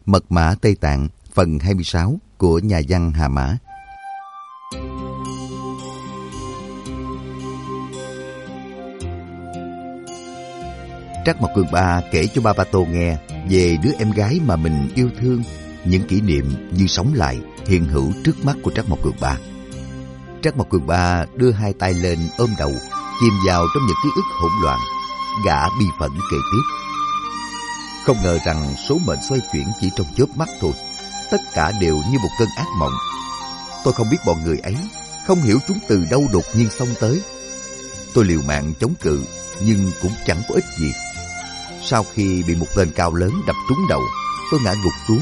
Mật mã Tây Tạng phần 26 của nhà văn Hà Mã. Trắc Mộc Cường Ba kể cho Ba Tô nghe về đứa em gái mà mình yêu thương. Những kỷ niệm như sống lại hiện hữu trước mắt của Trắc Mộc Cường Ba. Trắc Mộc Cường Ba đưa hai tay lên ôm đầu, chìm vào trong những ký ức hỗn loạn. Gã bi phẫn kể tiếp. Không ngờ rằng số mệnh xoay chuyển chỉ trong chớp mắt thôi. Tất cả đều như một cơn ác mộng. Tôi không biết bọn người ấy, không hiểu chúng từ đâu đột nhiên xông tới. Tôi liều mạng chống cự, nhưng cũng chẳng có ích gì. Sau khi bị một tên cao lớn đập trúng đầu, tôi ngã gục xuống.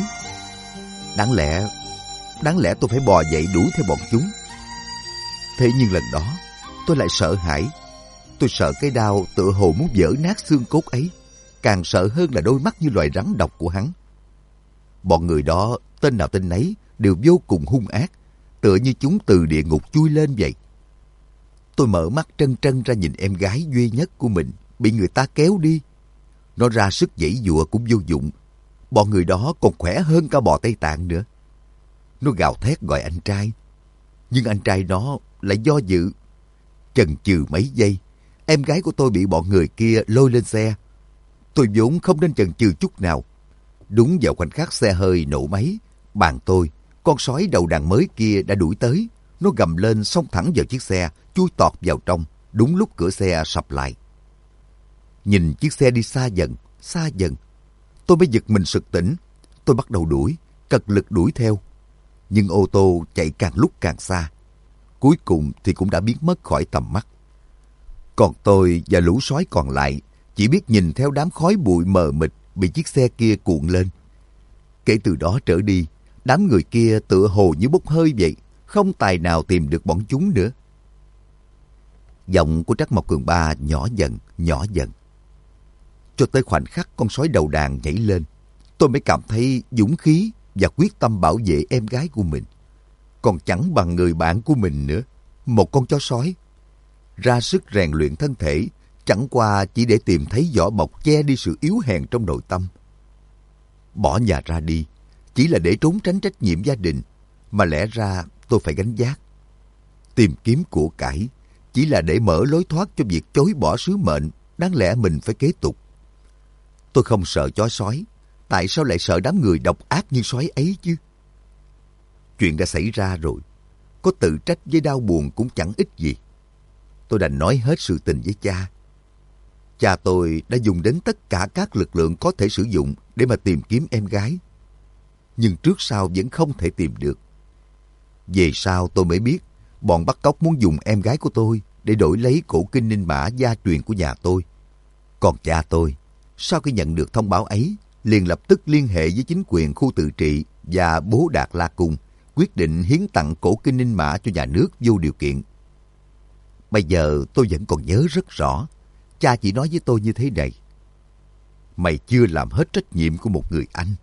Đáng lẽ tôi phải bò dậy đuổi theo bọn chúng. Thế nhưng lần đó, tôi lại sợ hãi. Tôi sợ cái đau tựa hồ muốn vỡ nát xương cốt ấy. Càng sợ hơn là đôi mắt như loài rắn độc của hắn. Bọn người đó, tên nào tên nấy, đều vô cùng hung ác, tựa như chúng từ địa ngục chui lên vậy. Tôi mở mắt trân trân ra nhìn em gái duy nhất của mình, bị người ta kéo đi. Nó ra sức giãy giụa cũng vô dụng. Bọn người đó còn khỏe hơn cả bò Tây Tạng nữa. Nó gào thét gọi anh trai. Nhưng anh trai nó lại do dự. Chần chừ mấy giây, em gái của tôi bị bọn người kia lôi lên xe. Tôi vốn không nên chần chừ chút nào. Đúng vào khoảnh khắc xe hơi nổ máy, bàn tôi, con sói đầu đàn mới kia đã đuổi tới. Nó gầm lên xông thẳng vào chiếc xe, chui tọt vào trong, đúng lúc cửa xe sập lại. Nhìn chiếc xe đi xa dần, tôi mới giật mình sực tỉnh. Tôi bắt đầu đuổi, cật lực đuổi theo. Nhưng ô tô chạy càng lúc càng xa. Cuối cùng thì cũng đã biến mất khỏi tầm mắt. Còn tôi và lũ sói còn lại chỉ biết nhìn theo đám khói bụi mờ mịt bị chiếc xe kia cuộn lên. Kể từ đó trở đi, đám người kia tựa hồ như bốc hơi vậy, không tài nào tìm được bọn chúng nữa. Giọng của Trắc Mộc Cường Ba nhỏ dần. Cho tới khoảnh khắc con sói đầu đàn nhảy lên, tôi mới cảm thấy dũng khí và quyết tâm bảo vệ em gái của mình. Còn chẳng bằng người bạn của mình nữa, một con chó sói. Ra sức rèn luyện thân thể, chẳng qua chỉ để tìm thấy vỏ bọc che đi sự yếu hèn trong nội tâm. Bỏ nhà ra đi, chỉ là để trốn tránh trách nhiệm gia đình, mà lẽ ra tôi phải gánh vác. Tìm kiếm của cải, chỉ là để mở lối thoát cho việc chối bỏ sứ mệnh, đáng lẽ mình phải kế tục. Tôi không sợ chó sói, tại sao lại sợ đám người độc ác như sói ấy chứ? Chuyện đã xảy ra rồi, có tự trách với đau buồn cũng chẳng ích gì. Tôi đành nói hết sự tình với cha. Cha tôi đã dùng đến tất cả các lực lượng có thể sử dụng để mà tìm kiếm em gái. Nhưng trước sau vẫn không thể tìm được. Về sau tôi mới biết, bọn bắt cóc muốn dùng em gái của tôi để đổi lấy cổ kinh ninh mã gia truyền của nhà tôi. Còn cha tôi, sau khi nhận được thông báo ấy, liền lập tức liên hệ với chính quyền khu tự trị và bố Đạt La Cung, quyết định hiến tặng cổ kinh ninh mã cho nhà nước vô điều kiện. Bây giờ tôi vẫn còn nhớ rất rõ, cha chỉ nói với tôi như thế này: mày chưa làm hết trách nhiệm của một người anh.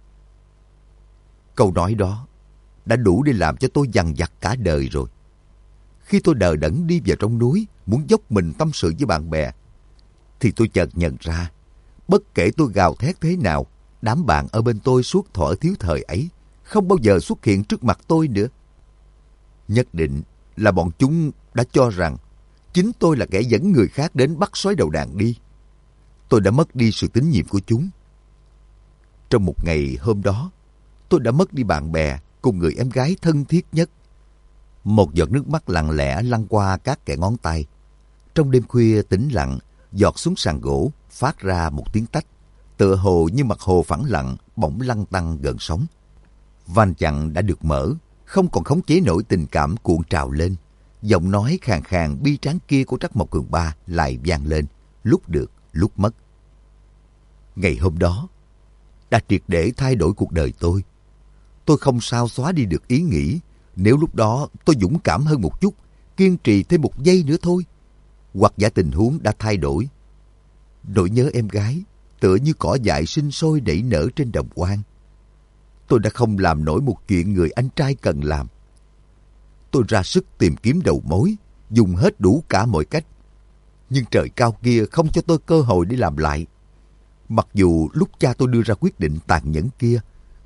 Câu nói đó đã đủ để làm cho tôi dằn vặt cả đời rồi. Khi tôi đờ đẫn đi vào trong núi, muốn dốc mình tâm sự với bạn bè, thì tôi chợt nhận ra, bất kể tôi gào thét thế nào, đám bạn ở bên tôi suốt thuở thiếu thời ấy không bao giờ xuất hiện trước mặt tôi nữa. Nhất định là bọn chúng đã cho rằng chính tôi là kẻ dẫn người khác đến bắt sói đầu đàn đi. Tôi đã mất đi sự tín nhiệm của chúng. Trong một ngày hôm đó, tôi đã mất đi bạn bè cùng người em gái thân thiết nhất. Một giọt nước mắt lặng lẽ lăn qua các kẽ ngón tay. Trong đêm khuya tĩnh lặng, giọt xuống sàn gỗ, phát ra một tiếng tách, tựa hồ như mặt hồ phẳng lặng bỗng lăn tăn gợn sóng. Van chặn đã được mở, không còn khống chế nổi tình cảm cuộn trào lên. Giọng nói khàn khàn bi tráng kia của Trắc Mộc Cường Ba lại vang lên, lúc được, lúc mất. Ngày hôm đó đã triệt để thay đổi cuộc đời tôi. Tôi không sao xóa đi được ý nghĩ, nếu lúc đó tôi dũng cảm hơn một chút, kiên trì thêm một giây nữa thôi, hoặc giả tình huống đã thay đổi. Nỗi nhớ em gái tựa như cỏ dại sinh sôi nảy nở trên đồng hoang. Tôi đã không làm nổi một chuyện người anh trai cần làm. Tôi ra sức tìm kiếm đầu mối, dùng hết đủ cả mọi cách. Nhưng trời cao kia không cho tôi cơ hội để làm lại. Mặc dù lúc cha tôi đưa ra quyết định tàn nhẫn kia,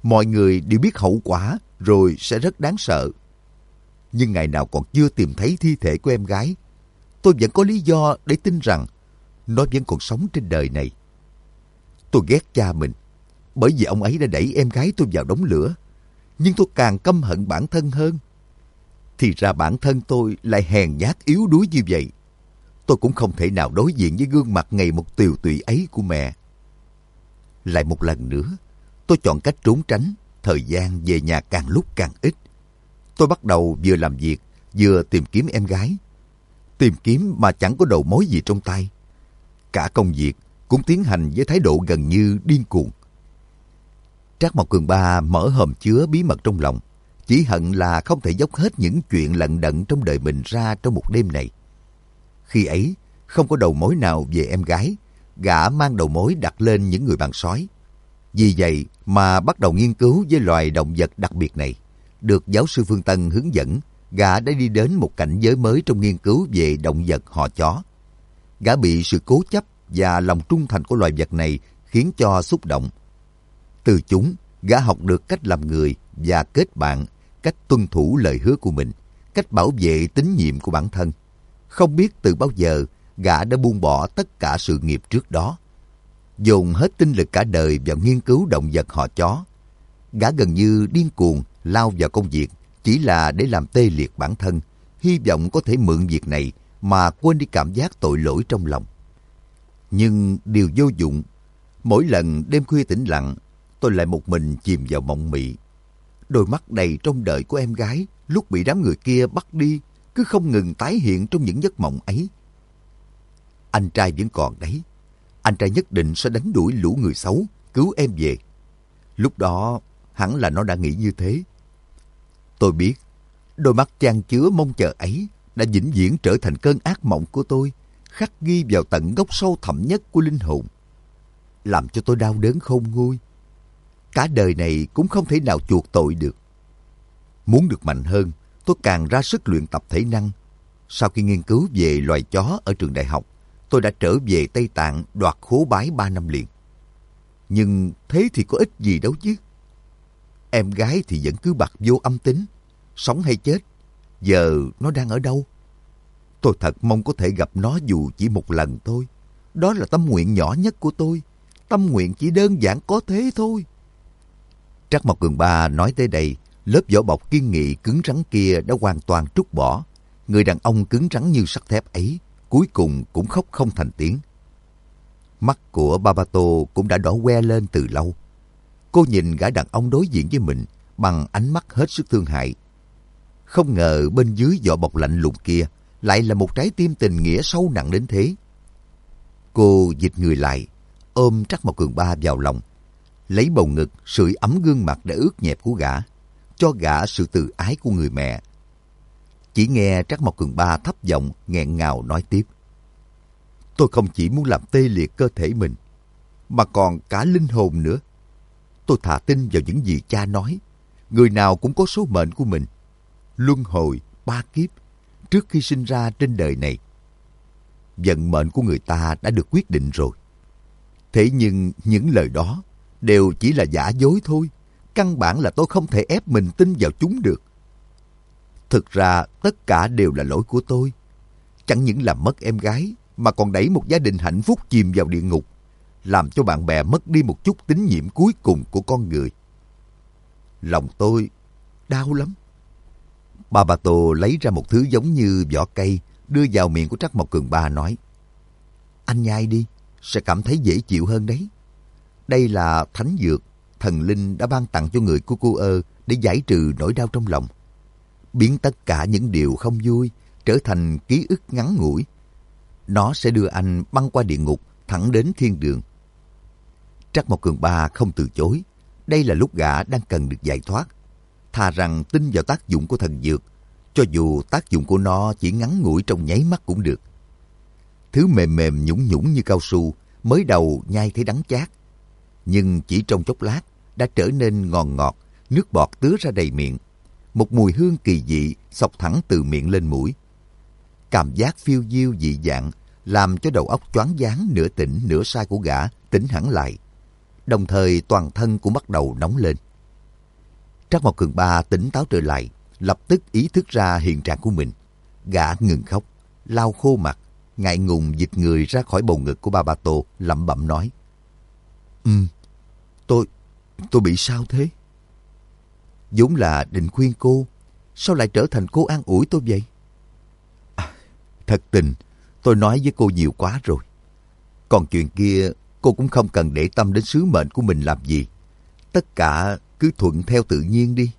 Mọi người đều biết hậu quả rồi sẽ rất đáng sợ. Nhưng ngày nào còn chưa tìm thấy thi thể của em gái, tôi vẫn có lý do để tin rằng nó vẫn còn sống trên đời này. Tôi ghét cha mình, bởi vì ông ấy đã đẩy em gái tôi vào đống lửa. Nhưng tôi càng căm hận bản thân hơn. Thì ra bản thân tôi lại hèn nhát yếu đuối như vậy. Tôi cũng không thể nào đối diện với gương mặt ngày một tiều tụy ấy của mẹ. Lại một lần nữa, tôi chọn cách trốn tránh, thời gian về nhà càng lúc càng ít. Tôi bắt đầu vừa làm việc, vừa tìm kiếm em gái. Tìm kiếm mà chẳng có đầu mối gì trong tay. Cả công việc cũng tiến hành với thái độ gần như điên cuồng. Trác Mộc Cường Ba mở hòm chứa bí mật trong lòng, chỉ hận là không thể dốc hết những chuyện lận đận trong đời mình ra trong một đêm này. Khi ấy, không có đầu mối nào về em gái, gã mang đầu mối đặt lên những người bạn sói. Vì vậy mà bắt đầu nghiên cứu với loài động vật đặc biệt này. Được giáo sư Phương Tân hướng dẫn, gã đã đi đến một cảnh giới mới trong nghiên cứu về động vật họ chó. Gã bị sự cố chấp và lòng trung thành của loài vật này khiến cho xúc động. Từ chúng, gã học được cách làm người và kết bạn, cách tuân thủ lời hứa của mình, cách bảo vệ tín nhiệm của bản thân. Không biết từ bao giờ, gã đã buông bỏ tất cả sự nghiệp trước đó. Dồn hết tinh lực cả đời vào nghiên cứu động vật họ chó. Gã gần như điên cuồng lao vào công việc chỉ là để làm tê liệt bản thân, hy vọng có thể mượn việc này mà quên đi cảm giác tội lỗi trong lòng. Nhưng điều vô dụng. Mỗi lần đêm khuya tĩnh lặng, tôi lại một mình chìm vào mộng mị. Đôi mắt đầy trông đợi của em gái lúc bị đám người kia bắt đi cứ không ngừng tái hiện trong những giấc mộng ấy. Anh trai vẫn còn đấy. Anh trai nhất định sẽ đánh đuổi lũ người xấu, cứu em về. Lúc đó hẳn là nó đã nghĩ như thế. Tôi biết, đôi mắt chan chứa mong chờ ấy đã vĩnh viễn trở thành cơn ác mộng của tôi, khắc ghi vào tận gốc sâu thẳm nhất của linh hồn, làm cho tôi đau đớn khôn nguôi. Cả đời này cũng không thể nào chuộc tội được. Muốn được mạnh hơn, tôi càng ra sức luyện tập thể năng. Sau khi nghiên cứu về loài chó ở trường đại học, tôi đã trở về Tây Tạng đoạt khố bái 3 năm liền. Nhưng thế thì có ích gì đâu chứ. Em gái thì vẫn cứ bặt vô âm tính. Sống hay chết, giờ nó đang ở đâu? Tôi thật mong có thể gặp nó dù chỉ một lần thôi. Đó là tâm nguyện nhỏ nhất của tôi. Tâm nguyện chỉ đơn giản có thế thôi. Trác Mộc Cường Ba nói tới đây, lớp vỏ bọc kiên nghị cứng rắn kia đã hoàn toàn trút bỏ. Người đàn ông cứng rắn như sắt thép ấy cuối cùng cũng khóc không thành tiếng. Mắt của Babato cũng đã đỏ que lên từ lâu. Cô nhìn gã đàn ông đối diện với mình bằng ánh mắt hết sức thương hại. Không ngờ bên dưới vỏ bọc lạnh lùng kia lại là một trái tim tình nghĩa sâu nặng đến thế. Cô dịch người lại, ôm Trác Mộc Cường Ba vào lòng, lấy bầu ngực sưởi ấm gương mặt đã ướt nhẹp của gã, cho gã sự từ ái của người mẹ. Chỉ nghe Trác Mộc Cường Ba thấp giọng nghẹn ngào nói tiếp. Tôi không chỉ muốn làm tê liệt cơ thể mình, mà còn cả linh hồn nữa. Tôi thà tin vào những gì cha nói. Người nào cũng có số mệnh của mình. Luân hồi 3 kiếp trước khi sinh ra trên đời này. Vận mệnh của người ta đã được quyết định rồi. Thế nhưng những lời đó đều chỉ là giả dối thôi. Căn bản là tôi không thể ép mình tin vào chúng được. Thực ra tất cả đều là lỗi của tôi. Chẳng những làm mất em gái, mà còn đẩy một gia đình hạnh phúc chìm vào địa ngục, làm cho bạn bè mất đi một chút tín nhiệm cuối cùng của con người. Lòng tôi đau lắm. Babato lấy ra một thứ giống như vỏ cây, đưa vào miệng của Trác Mộc Cường Ba nói. Anh nhai đi, sẽ cảm thấy dễ chịu hơn đấy. Đây là thánh dược, thần linh đã ban tặng cho người của cô để giải trừ nỗi đau trong lòng. Biến tất cả những điều không vui trở thành ký ức ngắn ngủi. Nó sẽ đưa anh băng qua địa ngục thẳng đến thiên đường. Trác Mộc Cường Ba không từ chối. Đây là lúc gã đang cần được giải thoát. Thà rằng tin vào tác dụng của thần dược, cho dù tác dụng của nó chỉ ngắn ngủi trong nháy mắt cũng được. Thứ mềm mềm nhũn nhũn như cao su, mới đầu nhai thấy đắng chát, nhưng chỉ trong chốc lát đã trở nên ngon ngọt, nước bọt tứa ra đầy miệng. Một mùi hương kỳ dị xộc thẳng từ miệng lên mũi. Cảm giác phiêu diêu dị dạng làm cho đầu óc choáng váng nửa tỉnh nửa say của gã tỉnh hẳn lại. Đồng thời toàn thân cũng bắt đầu nóng lên. Trác Mộc Cường Ba tỉnh táo trở lại, lập tức ý thức ra hiện trạng của mình. Gã ngừng khóc, lau khô mặt, ngại ngùng dịch người ra khỏi bầu ngực của Ba Ba Tô, lẩm bẩm nói: Tôi bị sao thế? Vốn là định khuyên cô, sao lại trở thành cô an ủi tôi vậy? Thật tình, tôi nói với cô nhiều quá rồi. Còn chuyện kia, cô cũng không cần để tâm đến sứ mệnh của mình làm gì. Tất cả cứ thuận theo tự nhiên đi.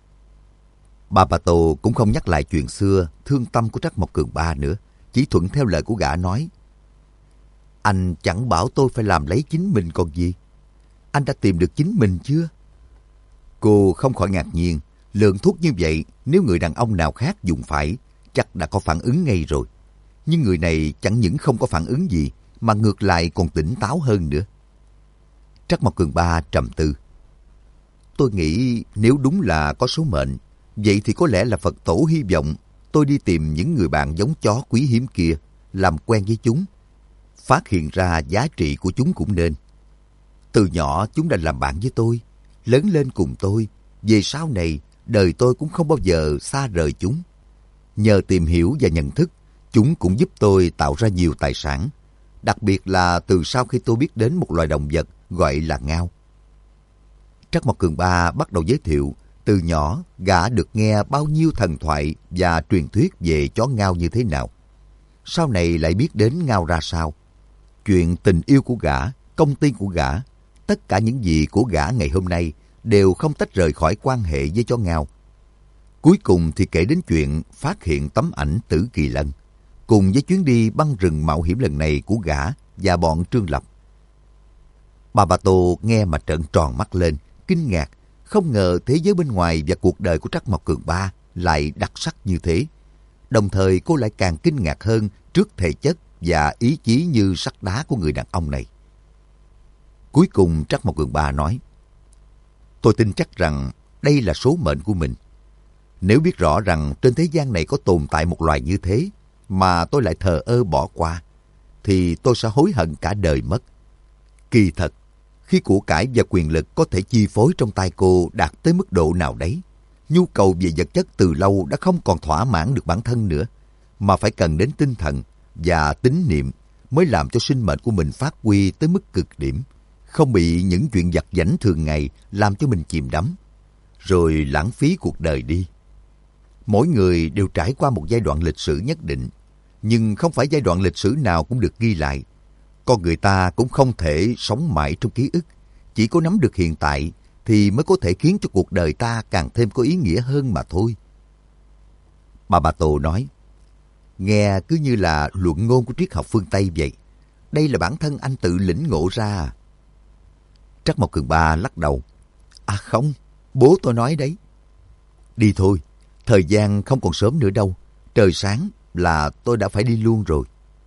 Ba Ba Tô cũng không nhắc lại chuyện xưa thương tâm của Trác Mộc Cường Ba nữa, chỉ thuận theo lời của gã nói: Anh chẳng bảo tôi phải làm lấy chính mình còn gì. Anh đã tìm được chính mình chưa? Cô không khỏi ngạc nhiên, lượng thuốc như vậy nếu người đàn ông nào khác dùng phải, chắc đã có phản ứng ngay rồi. Nhưng người này chẳng những không có phản ứng gì, mà ngược lại còn tỉnh táo hơn nữa. Trác Mộc Cường Ba trầm tư. Tôi nghĩ nếu đúng là có số mệnh, vậy thì có lẽ là Phật tổ hy vọng tôi đi tìm những người bạn giống chó quý hiếm kia, làm quen với chúng. Phát hiện ra giá trị của chúng cũng nên. Từ nhỏ chúng đã làm bạn với tôi, lớn lên cùng tôi. Về sau này, đời tôi cũng không bao giờ xa rời chúng. Nhờ tìm hiểu và nhận thức, chúng cũng giúp tôi tạo ra nhiều tài sản. Đặc biệt là từ sau khi tôi biết đến một loài động vật gọi là ngao. Trác Mộc Cường Ba bắt đầu giới thiệu từ nhỏ gã được nghe bao nhiêu thần thoại và truyền thuyết về chó ngao như thế nào. Sau này lại biết đến ngao ra sao. Chuyện tình yêu của gã, công ty của gã, tất cả những gì của gã ngày hôm nay đều không tách rời khỏi quan hệ với chó ngao. Cuối cùng thì kể đến chuyện phát hiện tấm ảnh Tử Kỳ Lân, cùng với chuyến đi băng rừng mạo hiểm lần này của gã và bọn Trương Lập. Ba Ba Tô nghe mà trợn tròn mắt lên, kinh ngạc, không ngờ thế giới bên ngoài và cuộc đời của Trác Mộc Cường Ba lại đặc sắc như thế. Đồng thời cô lại càng kinh ngạc hơn trước thể chất và ý chí như sắt đá của người đàn ông này. Cuối cùng Trác Mộc Cường Ba nói: Tôi tin chắc rằng đây là số mệnh của mình. Nếu biết rõ rằng trên thế gian này có tồn tại một loài như thế mà tôi lại thờ ơ bỏ qua, thì tôi sẽ hối hận cả đời mất. Kỳ thật, khi của cải và quyền lực có thể chi phối trong tay cô đạt tới mức độ nào đấy, nhu cầu về vật chất từ lâu đã không còn thỏa mãn được bản thân nữa, mà phải cần đến tinh thần và tín niệm mới làm cho sinh mệnh của mình phát huy tới mức cực điểm, không bị những chuyện vặt vãnh thường ngày làm cho mình chìm đắm, rồi lãng phí cuộc đời đi. Mỗi người đều trải qua một giai đoạn lịch sử nhất định, nhưng không phải giai đoạn lịch sử nào cũng được ghi lại. Con người ta cũng không thể sống mãi trong ký ức, chỉ có nắm được hiện tại thì mới có thể khiến cho cuộc đời ta càng thêm có ý nghĩa hơn mà thôi. Ba Ba Tô nói: Nghe cứ như là luận ngôn của triết học phương Tây vậy. Đây là bản thân anh tự lĩnh ngộ ra. Trác Mộc Cường Ba lắc đầu: Không, bố tôi nói đấy. Đi thôi, thời gian không còn sớm nữa đâu. Trời sáng là tôi đã phải đi luôn rồi.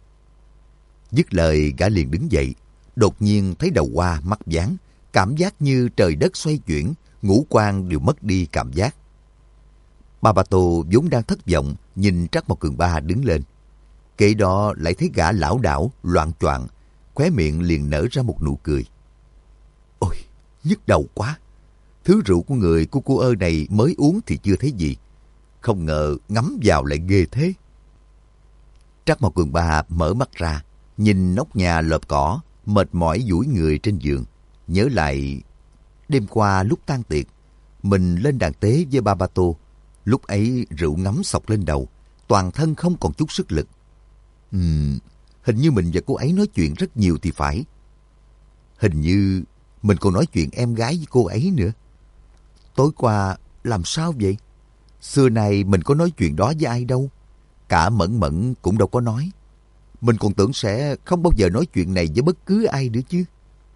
Dứt lời gã liền đứng dậy, đột nhiên thấy đầu hoa mắt váng, cảm giác như trời đất xoay chuyển, ngũ quan đều mất đi cảm giác. Ba Ba Tô vốn đang thất vọng, nhìn Trác Mộc Cường Ba đứng lên. Kế đó lại thấy gã lảo đảo, loạng choạng, khóe miệng liền nở ra một nụ cười. Ôi, nhức đầu quá. Thứ rượu của người của cô ơ này mới uống thì chưa thấy gì. Không ngờ ngấm vào lại ghê thế. Trác Mộc Cường Ba mở mắt ra, nhìn nóc nhà lợp cỏ, mệt mỏi duỗi người trên giường. Nhớ lại đêm qua lúc tan tiệc, mình lên đàn tế với Ba Ba Tô. Lúc ấy rượu ngấm sộc lên đầu, toàn thân không còn chút sức lực. Hình như mình và cô ấy nói chuyện rất nhiều thì phải. Hình như mình còn nói chuyện em gái với cô ấy nữa. Tối qua làm sao vậy? Xưa nay mình có nói chuyện đó với ai đâu. Cả Mẫn Mẫn cũng đâu có nói. Mình còn tưởng sẽ không bao giờ nói chuyện này với bất cứ ai nữa chứ.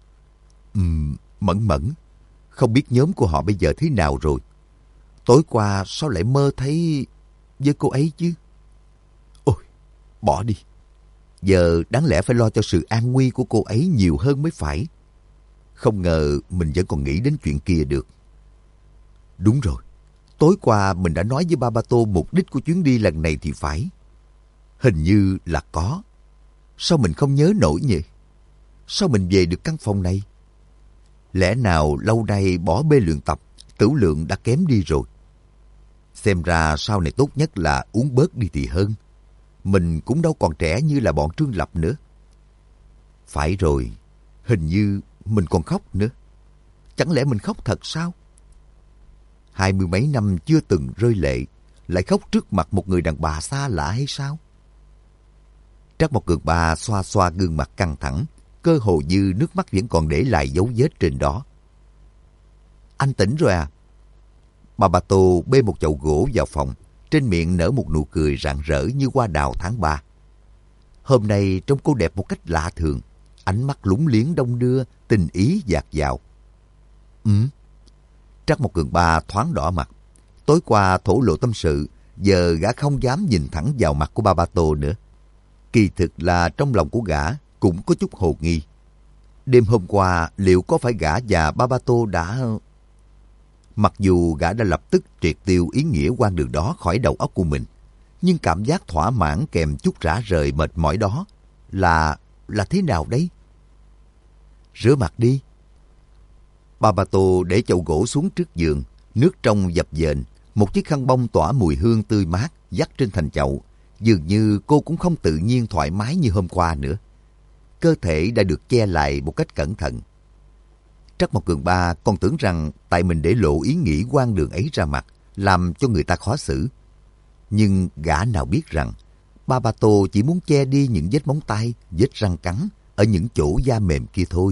Mẫn Mẫn, không biết nhóm của họ bây giờ thế nào rồi. Tối qua sao lại mơ thấy với cô ấy chứ? Ôi, bỏ đi. Giờ đáng lẽ phải lo cho sự an nguy của cô ấy nhiều hơn mới phải. Không ngờ mình vẫn còn nghĩ đến chuyện kia được. Đúng rồi, tối qua mình đã nói với Ba Ba Tô mục đích của chuyến đi lần này thì phải. Hình như là có. Sao mình không nhớ nổi nhỉ? Sao mình về được căn phòng này? Lẽ nào lâu nay bỏ bê luyện tập, tửu lượng đã kém đi rồi. Xem ra sau này tốt nhất là uống bớt đi thì hơn. Mình cũng đâu còn trẻ như là bọn Trương Lập nữa. Phải rồi, hình như mình còn khóc nữa. Chẳng lẽ mình khóc thật sao? 20 mấy năm chưa từng rơi lệ, lại khóc trước mặt một người đàn bà xa lạ hay sao? Trác Mộc Cường Ba xoa xoa gương mặt căng thẳng, cơ hồ như nước mắt vẫn còn để lại dấu vết trên đó. Anh tỉnh rồi à? Bà Ba Tô bê một chậu gỗ vào phòng, trên miệng nở một nụ cười rạng rỡ như hoa đào tháng 3. Hôm nay trông cô đẹp một cách lạ thường, ánh mắt lúng liếng đong đưa, tình ý dạt dào. Trác Mộc Cường Ba thoáng đỏ mặt. Tối qua thổ lộ tâm sự, giờ gã không dám nhìn thẳng vào mặt của Ba Tô nữa. Kỳ thực là trong lòng của gã cũng có chút hồ nghi. Đêm hôm qua liệu có phải gã và Ba Tô đã... Mặc dù gã đã lập tức triệt tiêu ý nghĩa quan đường đó khỏi đầu óc của mình, nhưng cảm giác thỏa mãn kèm chút rã rời mệt mỏi đó là thế nào đấy? Rửa mặt đi. Ba Tô để chậu gỗ xuống trước giường, nước trong dập dềnh, một chiếc khăn bông tỏa mùi hương tươi mát dắt trên thành chậu. Dường như cô cũng không tự nhiên thoải mái như hôm qua nữa. Cơ thể đã được che lại một cách cẩn thận. Trác Mộc Cường Ba còn tưởng rằng tại mình để lộ ý nghĩ hoang đường ấy ra mặt, làm cho người ta khó xử. Nhưng gã nào biết rằng, Ba Tô chỉ muốn che đi những vết móng tay, vết răng cắn ở những chỗ da mềm kia thôi.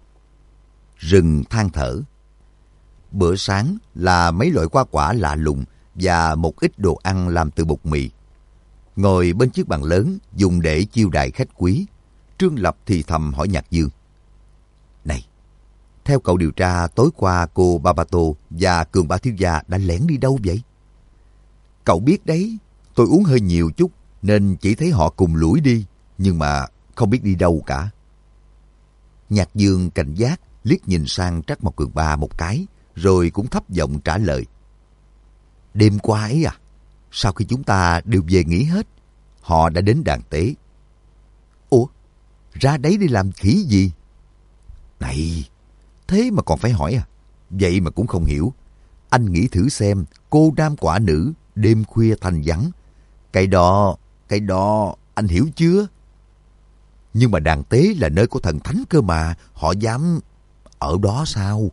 Rừng than thở. Bữa sáng là mấy loại hoa quả lạ lùng và một ít đồ ăn làm từ bột mì. Ngồi bên chiếc bàn lớn dùng để chiêu đãi khách quý, Trương Lập thì thầm hỏi Nhạc Dương. Này, theo cậu điều tra tối qua cô Ba Tô và Cường Ba thiếu gia đã lẻn đi đâu vậy? Cậu biết đấy, tôi uống hơi nhiều chút nên chỉ thấy họ cùng lủi đi, nhưng mà không biết đi đâu cả. Nhạc Dương cảnh giác liếc nhìn sang Trác Mộc Cường Ba một cái, rồi cũng thấp giọng trả lời. Đêm qua ấy à? Sau khi chúng ta đều về nghỉ hết, họ đã đến đàn tế. Ủa? Ra đấy đi làm khỉ gì? Này, thế mà còn phải hỏi à? Vậy mà cũng không hiểu. Anh nghĩ thử xem, cô nam quả nữ, đêm khuya thanh vắng. Cái đó, anh hiểu chưa? Nhưng mà đàn tế là nơi của thần thánh cơ mà, họ dám ở đó sao?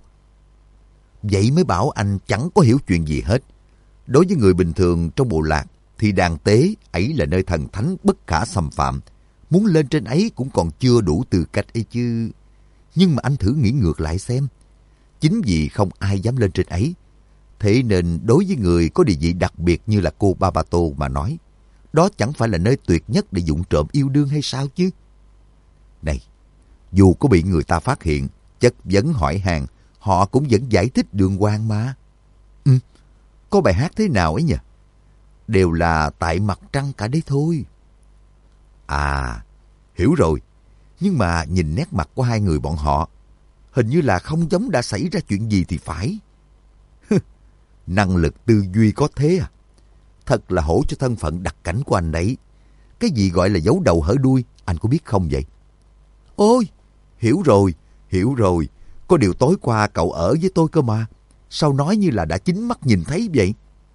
Vậy mới bảo anh chẳng có hiểu chuyện gì hết. Đối với người bình thường trong bộ lạc, thì đàn tế ấy là nơi thần thánh bất khả xâm phạm. Muốn lên trên ấy cũng còn chưa đủ tư cách ấy chứ. Nhưng mà anh thử nghĩ ngược lại xem. Chính vì không ai dám lên trên ấy, thế nên đối với người có địa vị đặc biệt như là cô Ba Tô mà nói, đó chẳng phải là nơi tuyệt nhất để vụng trộm yêu đương hay sao chứ? Này, dù có bị người ta phát hiện, chất vấn hỏi hàng, họ cũng vẫn giải thích đường hoàng mà. Có bài hát thế nào ấy nhỉ? Đều là tại mặt trăng cả đấy thôi. À, hiểu rồi. Nhưng mà nhìn nét mặt của hai người bọn họ, hình như là không giống đã xảy ra chuyện gì thì phải. Năng lực tư duy có thế à? Thật là hổ cho thân phận đặc cảnh của anh đấy. Cái gì gọi là giấu đầu hở đuôi, anh có biết không vậy? Ôi, hiểu rồi. Có điều tối qua cậu ở với tôi cơ mà. Sao nói như là đã chính mắt nhìn thấy vậy?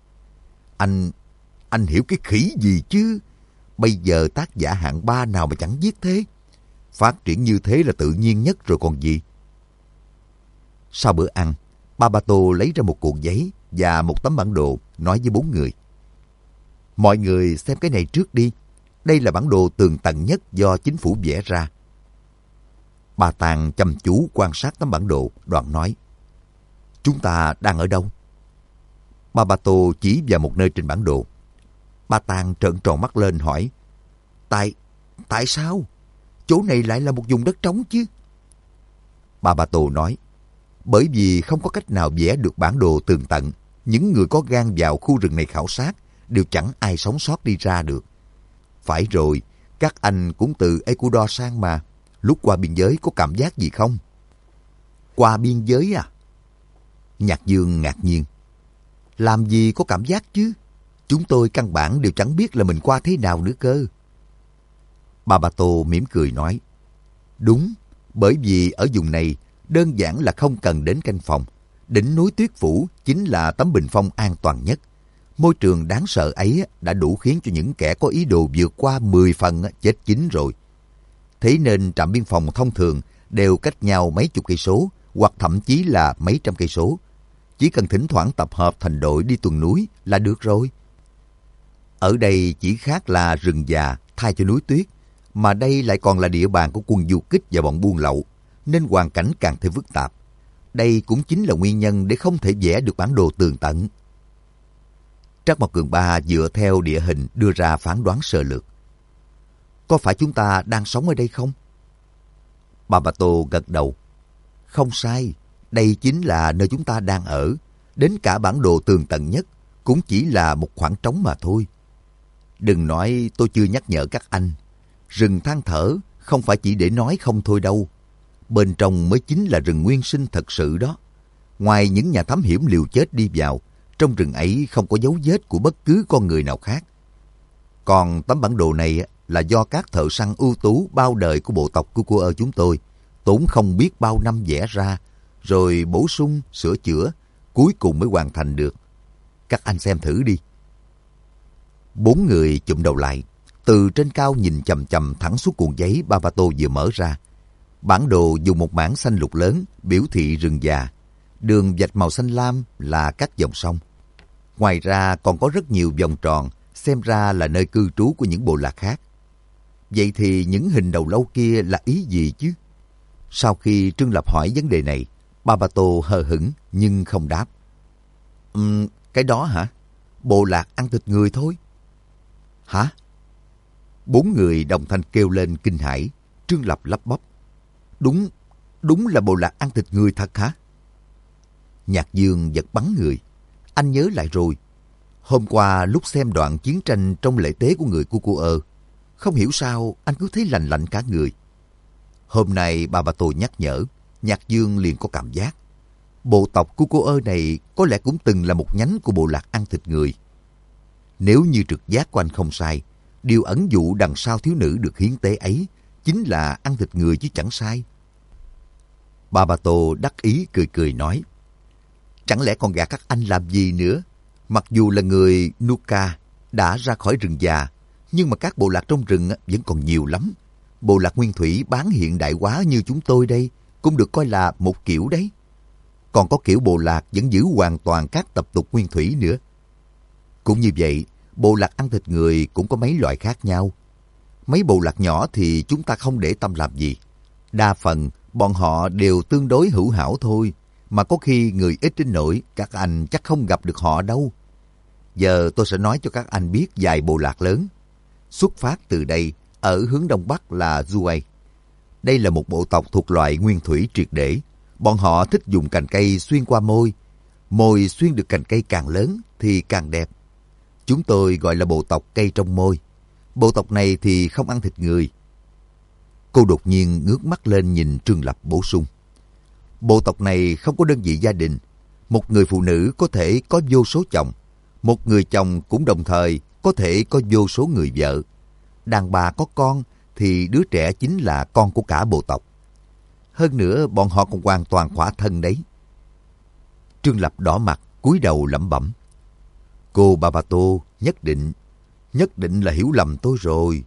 Anh hiểu cái khỉ gì chứ? Bây giờ tác giả hạng 3 nào mà chẳng viết thế? Phát triển như thế là tự nhiên nhất rồi còn gì. Sau bữa ăn, Ba Tô lấy ra một cuộn giấy và một tấm bản đồ, nói với 4 người. Mọi người xem cái này trước đi. Đây là bản đồ tường tận nhất do chính phủ vẽ ra. Ba Tàng chăm chú quan sát tấm bản đồ, đoạn nói. Chúng ta đang ở đâu? Ba Tô chỉ vào một nơi trên bản đồ. Ba Tàng trợn tròn mắt lên hỏi. Tại sao? Chỗ này lại là một vùng đất trống chứ? Ba Tô nói. Bởi vì không có cách nào vẽ được bản đồ tường tận. Những người có gan vào khu rừng này khảo sát đều chẳng ai sống sót đi ra được. Phải rồi, các anh cũng từ Ecuador sang mà. Lúc qua biên giới có cảm giác gì không? Qua biên giới à? Nhạc Dương ngạc nhiên. Làm gì có cảm giác chứ? Chúng tôi căn bản đều chẳng biết là mình qua thế nào nữa cơ. Ba Tô mỉm cười nói. Đúng, bởi vì ở vùng này đơn giản là không cần đến canh phòng. Đỉnh núi Tuyết Phủ chính là tấm bình phong an toàn nhất. Môi trường đáng sợ ấy đã đủ khiến cho những kẻ có ý đồ vượt qua 10 phần chết chín rồi. Thế nên trạm biên phòng thông thường đều cách nhau mấy chục cây số hoặc thậm chí là mấy trăm cây số. Chỉ cần thỉnh thoảng tập hợp thành đội đi tuần núi là được rồi. Ở đây chỉ khác là rừng già thay cho núi tuyết, mà đây lại còn là địa bàn của quân du kích và bọn buôn lậu, nên hoàn cảnh càng thêm phức tạp. Đây cũng chính là nguyên nhân để không thể vẽ được bản đồ tường tận. Trác Mộc Cường Ba dựa theo địa hình đưa ra phán đoán sơ lược. Có phải chúng ta đang sống ở đây không? Bà Bà Tô gật đầu. Không sai, đây chính là nơi chúng ta đang ở. Đến cả bản đồ tường tận nhất cũng chỉ là một khoảng trống mà thôi. Đừng nói tôi chưa nhắc nhở các anh. Rừng than thở không phải chỉ để nói không thôi đâu. Bên trong mới chính là rừng nguyên sinh thật sự đó. Ngoài những nhà thám hiểm liều chết đi vào, trong rừng ấy không có dấu vết của bất cứ con người nào khác. Còn tấm bản đồ này là do các thợ săn ưu tú bao đời của bộ tộc Cucuơ chúng tôi tốn không biết bao năm vẽ ra, rồi bổ sung, sửa chữa, cuối cùng mới hoàn thành được. Các anh xem thử đi. 4 người chụm đầu lại, từ trên cao nhìn chằm chằm thẳng xuống cuộn giấy Ba Ba Tô vừa mở ra. Bản đồ dùng một mảng xanh lục lớn biểu thị rừng già. Đường vạch màu xanh lam là các dòng sông. Ngoài ra còn có rất nhiều vòng tròn, xem ra là nơi cư trú của những bộ lạc khác. Vậy thì những hình đầu lâu kia là ý gì chứ? Sau khi Trương Lập hỏi vấn đề này, Ba Ba Tô hờ hững nhưng không đáp. Cái đó hả? Bộ lạc ăn thịt người thôi. Hả? 4 người đồng thanh kêu lên kinh hãi. Trương Lập lắp bắp. Đúng là bộ lạc ăn thịt người thật hả? Nhạc Dương giật bắn người. Anh nhớ lại rồi. Hôm qua lúc xem đoạn chiến tranh trong lễ tế của người Cucuơ, không hiểu sao anh cứ thấy lạnh lạnh cả người. Hôm nay Ba Ba Tô nhắc nhở, Nhạc Dương liền có cảm giác. Bộ tộc Cucuơ này có lẽ cũng từng là một nhánh của bộ lạc ăn thịt người. Nếu như trực giác của anh không sai, điều ẩn dụ đằng sau thiếu nữ được hiến tế ấy chính là ăn thịt người chứ chẳng sai. Ba Ba Tô đắc ý cười cười nói. Chẳng lẽ còn gạt các anh làm gì nữa? Mặc dù là người Nuka đã ra khỏi rừng già, nhưng mà các bộ lạc trong rừng vẫn còn nhiều lắm. Bộ lạc nguyên thủy bán hiện đại hóa như chúng tôi đây cũng được coi là một kiểu đấy. Còn có kiểu bộ lạc vẫn giữ hoàn toàn các tập tục nguyên thủy nữa. Cũng như vậy, bộ lạc ăn thịt người cũng có mấy loại khác nhau. Mấy bộ lạc nhỏ thì chúng ta không để tâm làm gì. Đa phần bọn họ đều tương đối hữu hảo thôi. Mà có khi người ít đến nỗi các anh chắc không gặp được họ đâu. Giờ tôi sẽ nói cho các anh biết vài bộ lạc lớn. Xuất phát từ đây, ở hướng đông bắc là Zuay. Đây là một bộ tộc thuộc loại nguyên thủy triệt để. Bọn họ thích dùng cành cây xuyên qua môi. Môi xuyên được cành cây càng lớn thì càng đẹp. Chúng tôi gọi là bộ tộc cây trong môi. Bộ tộc này thì không ăn thịt người. Cô đột nhiên ngước mắt lên nhìn Trương Lập bổ sung. Bộ tộc này không có đơn vị gia đình. Một người phụ nữ có thể có vô số chồng. Một người chồng cũng đồng thời có thể có vô số người vợ. Đàn bà có con thì đứa trẻ chính là con của cả bộ tộc. Hơn nữa bọn họ còn hoàn toàn khỏa thân đấy. Trương Lập đỏ mặt, cúi đầu lẩm bẩm. Cô Ba Ba Tô nhất định là hiểu lầm tôi rồi.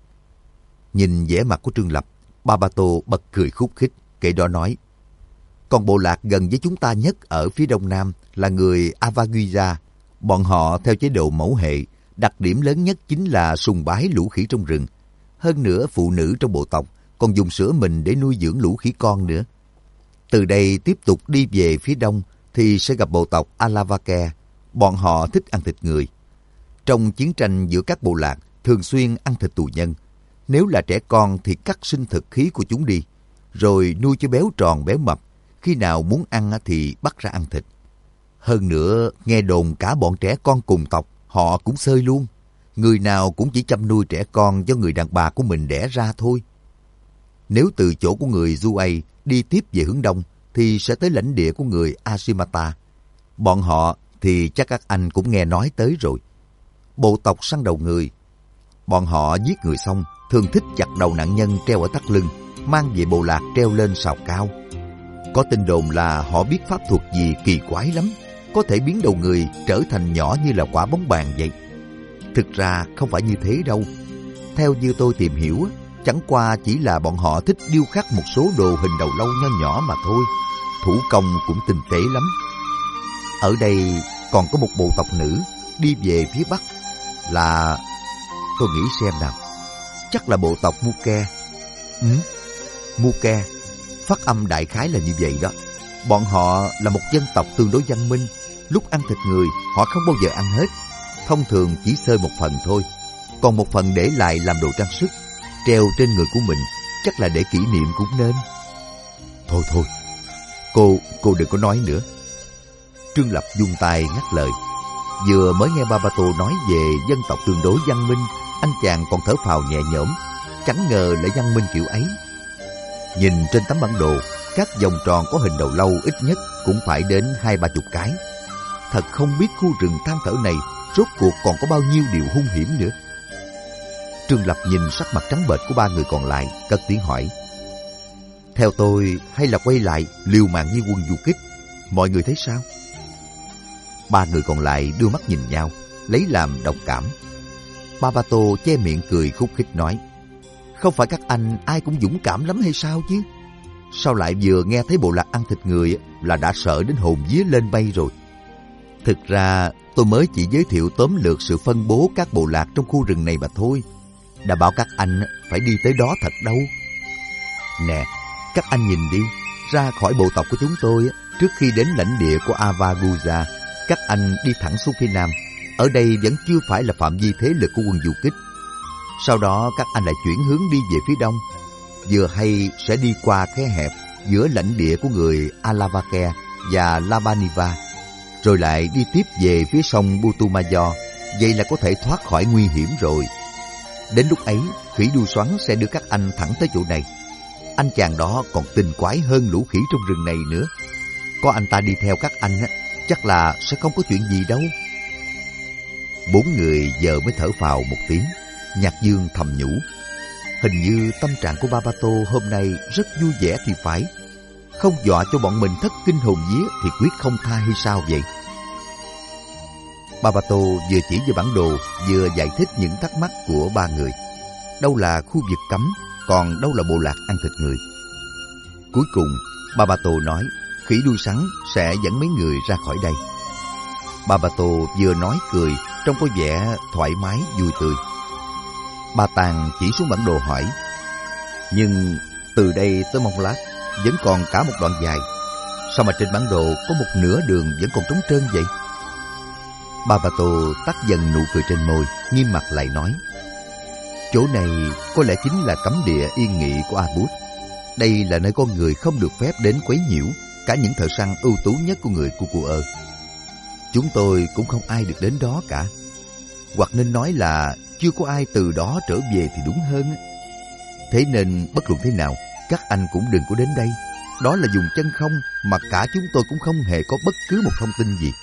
Nhìn vẻ mặt của Trương Lập, Ba Ba Tô bật cười khúc khích, kể đó nói. Còn bộ lạc gần với chúng ta nhất ở phía đông nam là người Avaguiza. Bọn họ theo chế độ mẫu hệ, đặc điểm lớn nhất chính là sùng bái lũ khỉ trong rừng. Hơn nữa phụ nữ trong bộ tộc còn dùng sữa mình để nuôi dưỡng lũ khỉ con nữa. Từ đây tiếp tục đi về phía đông thì sẽ gặp bộ tộc Alavake. Bọn họ thích ăn thịt người. Trong chiến tranh giữa các bộ lạc thường xuyên ăn thịt tù nhân. Nếu là trẻ con thì cắt sinh thực khí của chúng đi, rồi nuôi cho béo tròn béo mập. Khi nào muốn ăn thì bắt ra ăn thịt. Hơn nữa, nghe đồn cả bọn trẻ con cùng tộc, họ cũng xơi luôn. Người nào cũng chỉ chăm nuôi trẻ con do người đàn bà của mình đẻ ra thôi. Nếu từ chỗ của người Zuay đi tiếp về hướng đông, thì sẽ tới lãnh địa của người Ashimata. Bọn họ thì chắc các anh cũng nghe nói tới rồi. Bộ tộc săn đầu người. Bọn họ giết người xong, thường thích chặt đầu nạn nhân treo ở thắt lưng, mang về bộ lạc treo lên sào cao. Có tin đồn là họ biết pháp thuật gì kỳ quái lắm, có thể biến đầu người trở thành nhỏ như là quả bóng bàn vậy. Thực ra không phải như thế đâu. Theo như tôi tìm hiểu, chẳng qua chỉ là bọn họ thích điêu khắc một số đồ hình đầu lâu nho nhỏ mà thôi. Thủ công cũng tinh tế lắm. Ở đây còn có một bộ tộc nữ đi về phía Bắc là... Tôi nghĩ xem nào. Chắc là bộ tộc Muke. Muke. Phát âm đại khái là như vậy đó. Bọn họ là một dân tộc tương đối văn minh. Lúc ăn thịt người, họ không bao giờ ăn hết. Thông thường chỉ xơi một phần thôi. Còn một phần để lại làm đồ trang sức, treo trên người của mình, chắc là để kỷ niệm cũng nên. Thôi, cô đừng có nói nữa. Trương Lập vung tay ngắt lời. Vừa mới nghe Babato nói về dân tộc tương đối văn minh, anh chàng còn thở phào nhẹ nhõm. Chẳng ngờ lại văn minh kiểu ấy. Nhìn trên tấm bản đồ, các vòng tròn có hình đầu lâu ít nhất cũng phải đến 20-30 cái. Thật không biết khu rừng than thở này rốt cuộc còn có bao nhiêu điều hung hiểm nữa. Trương Lập nhìn sắc mặt trắng bệch của ba người còn lại, cất tiếng hỏi. Theo tôi, hay là quay lại liều mạng với quân du kích? Mọi người thấy sao? Ba người còn lại đưa mắt nhìn nhau, lấy làm đồng cảm. Babato che miệng cười khúc khích nói. Không phải các anh ai cũng dũng cảm lắm hay sao chứ? Sao lại vừa nghe thấy bộ lạc ăn thịt người là đã sợ đến hồn vía lên bay rồi? Thực ra tôi mới chỉ giới thiệu tóm lược sự phân bố các bộ lạc trong khu rừng này mà thôi. Đã bảo các anh phải đi tới đó thật đâu. Nè, các anh nhìn đi, ra khỏi bộ tộc của chúng tôi, trước khi đến lãnh địa của Avagusa, các anh đi thẳng xuống phía nam. Ở đây vẫn chưa phải là phạm vi thế lực của quân du kích. Sau đó các anh lại chuyển hướng đi về phía đông. Vừa hay sẽ đi qua khe hẹp giữa lãnh địa của người Alavake và Labaniva, rồi lại đi tiếp về phía sông Putumayo. Vậy là có thể thoát khỏi nguy hiểm rồi. Đến lúc ấy, khỉ đuôi xoắn sẽ đưa các anh thẳng tới chỗ này. Anh chàng đó còn tinh quái hơn lũ khỉ trong rừng này nữa. Có anh ta đi theo các anh, chắc là sẽ không có chuyện gì đâu. Bốn người giờ mới thở phào một tiếng. Nhạc Dương thầm nhủ. Hình như tâm trạng của Babato hôm nay rất vui vẻ thì phải. Không dọa cho bọn mình thất kinh hồn vía thì quyết không tha hay sao vậy? Babato vừa chỉ về bản đồ, vừa giải thích những thắc mắc của ba người. Đâu là khu vực cấm, còn đâu là bộ lạc ăn thịt người. Cuối cùng, Babato nói khỉ đuôi sắn sẽ dẫn mấy người ra khỏi đây. Babato vừa nói cười, trông có vẻ thoải mái vui tươi. Ba Tàng chỉ xuống bản đồ hỏi. Nhưng từ đây tới Mông Lát vẫn còn cả một đoạn dài. Sao mà trên bản đồ có một nửa đường vẫn còn trống trơn vậy? Babato tắt dần nụ cười trên môi, nghiêm mặt lại nói. Chỗ này có lẽ chính là cấm địa yên nghỉ của Abud. Đây là nơi con người không được phép đến quấy nhiễu, cả những thợ săn ưu tú nhất của người Cucuơ. Chúng tôi cũng không ai được đến đó cả. Hoặc nên nói là chưa có ai từ đó trở về thì đúng hơn. Thế nên bất luận thế nào, các anh cũng đừng có đến đây. Đó là dùng chân không mà cả chúng tôi cũng không hề có bất cứ một thông tin gì.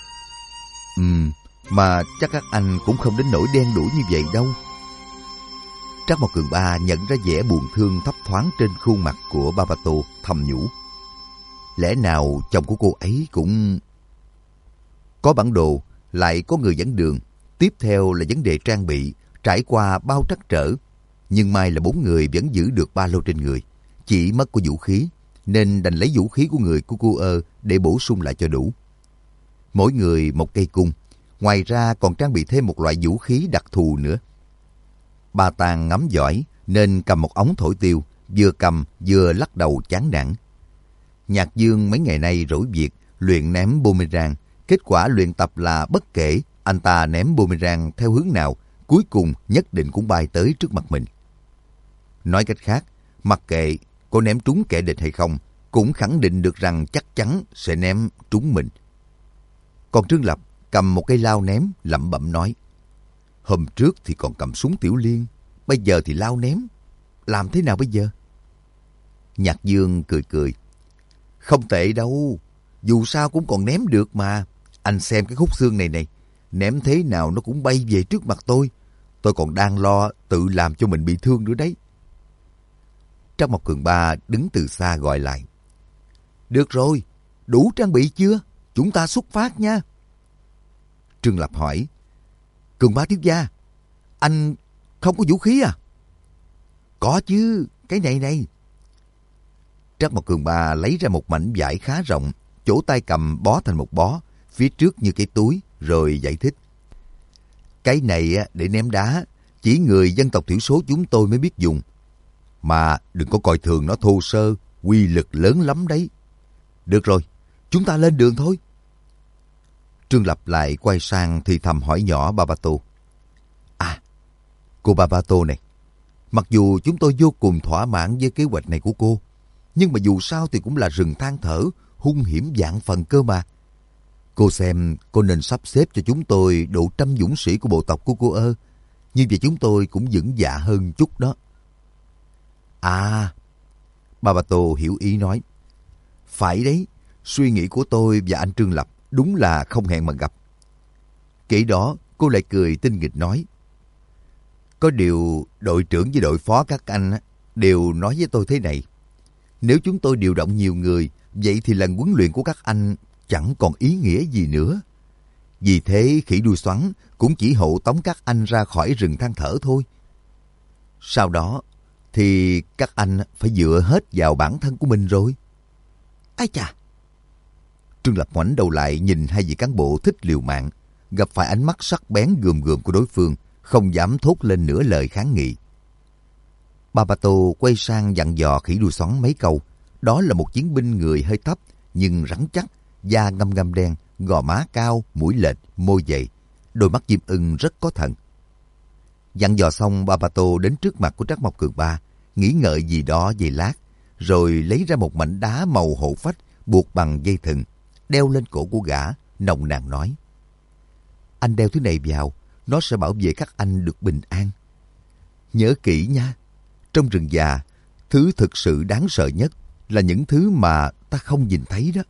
Mà chắc các anh cũng không đến nỗi đen đủi như vậy đâu. Trác Mộc Cường Ba nhận ra vẻ buồn thương thấp thoáng trên khuôn mặt của Babato, thầm nhủ. Lẽ nào chồng của cô ấy cũng... Có bản đồ, lại có người dẫn đường. Tiếp theo là vấn đề trang bị, trải qua bao trắc trở. Nhưng may là bốn người vẫn giữ được ba lô trên người. Chỉ mất của vũ khí, nên đành lấy vũ khí của người Cucuơ để bổ sung lại cho đủ. Mỗi người một cây cung, ngoài ra còn trang bị thêm một loại vũ khí đặc thù nữa. Ba Tàng ngắm giỏi nên cầm một ống thổi tiêu, vừa cầm vừa lắc đầu chán nản. Nhạc Dương mấy ngày nay rỗi việc luyện ném boomerang. Kết quả luyện tập là bất kể anh ta ném boomerang theo hướng nào, cuối cùng nhất định cũng bay tới trước mặt mình. Nói cách khác, mặc kệ có ném trúng kẻ địch hay không, cũng khẳng định được rằng chắc chắn sẽ ném trúng mình. Còn Trương Lập cầm một cây lao ném, lẩm bẩm nói. Hôm trước thì còn cầm súng tiểu liên, bây giờ thì lao ném. Làm thế nào bây giờ? Nhạc Dương cười cười. Không tệ đâu, dù sao cũng còn ném được mà. Anh xem cái khúc xương này này, ném thế nào nó cũng bay về trước mặt tôi. Tôi còn đang lo tự làm cho mình bị thương nữa đấy. Trác Mộc Cường Ba đứng từ xa gọi lại. Được rồi, đủ trang bị chưa? Chúng ta xuất phát nha. Trương Lập hỏi, Cường Ba thiếu gia, anh không có vũ khí à? Có chứ, cái này này. Trắc Mộc Cường Ba lấy ra một mảnh vải khá rộng, chỗ tay cầm bó thành một bó, phía trước như cái túi, rồi giải thích. Cái này để ném đá, chỉ người dân tộc thiểu số chúng tôi mới biết dùng. Mà đừng có coi thường nó thô sơ, uy lực lớn lắm đấy. Được rồi, chúng ta lên đường thôi. Trương Lập lại quay sang thì thầm hỏi nhỏ Babato. À, cô Babato này, mặc dù chúng tôi vô cùng thỏa mãn với kế hoạch này của cô, nhưng mà dù sao thì cũng là rừng than thở, hung hiểm vạn phần cơ mà. Cô xem, cô nên sắp xếp cho chúng tôi độ 100 dũng sĩ của bộ tộc của cô ơ. Như vậy chúng tôi cũng vững dạ hơn chút đó. À, Babato hiểu ý nói. Phải đấy, suy nghĩ của tôi và anh Trương Lập đúng là không hẹn mà gặp. Kể đó, cô lại cười tinh nghịch nói. Có điều đội trưởng với đội phó các anh đều nói với tôi thế này. Nếu chúng tôi điều động nhiều người, vậy thì lần huấn luyện của các anh chẳng còn ý nghĩa gì nữa. Vì thế khỉ đuôi xoắn cũng chỉ hộ tống các anh ra khỏi rừng than thở thôi. Sau đó thì các anh phải dựa hết vào bản thân của mình rồi. Ái chà! Trương Lập ngoảnh đầu lại nhìn hai vị cán bộ thích liều mạng, gặp phải ánh mắt sắc bén gườm gườm của đối phương, không dám thốt lên nửa lời kháng nghị. Babato quay sang dặn dò khỉ đuôi xoắn mấy câu. Đó là một chiến binh người hơi thấp, nhưng rắn chắc, da ngăm ngăm đen, gò má cao, mũi lệch, môi dày, đôi mắt chim ưng rất có thần. Dặn dò xong, Babato đến trước mặt của Trắc Mộc Cường Ba, nghĩ ngợi gì đó giây lát, rồi lấy ra một mảnh đá màu hổ phách buộc bằng dây thừng, đeo lên cổ của gã, nồng nàn nói. Anh đeo thứ này vào, nó sẽ bảo vệ các anh được bình an. Nhớ kỹ nha, trong rừng già, thứ thực sự đáng sợ nhất là những thứ mà ta không nhìn thấy đó.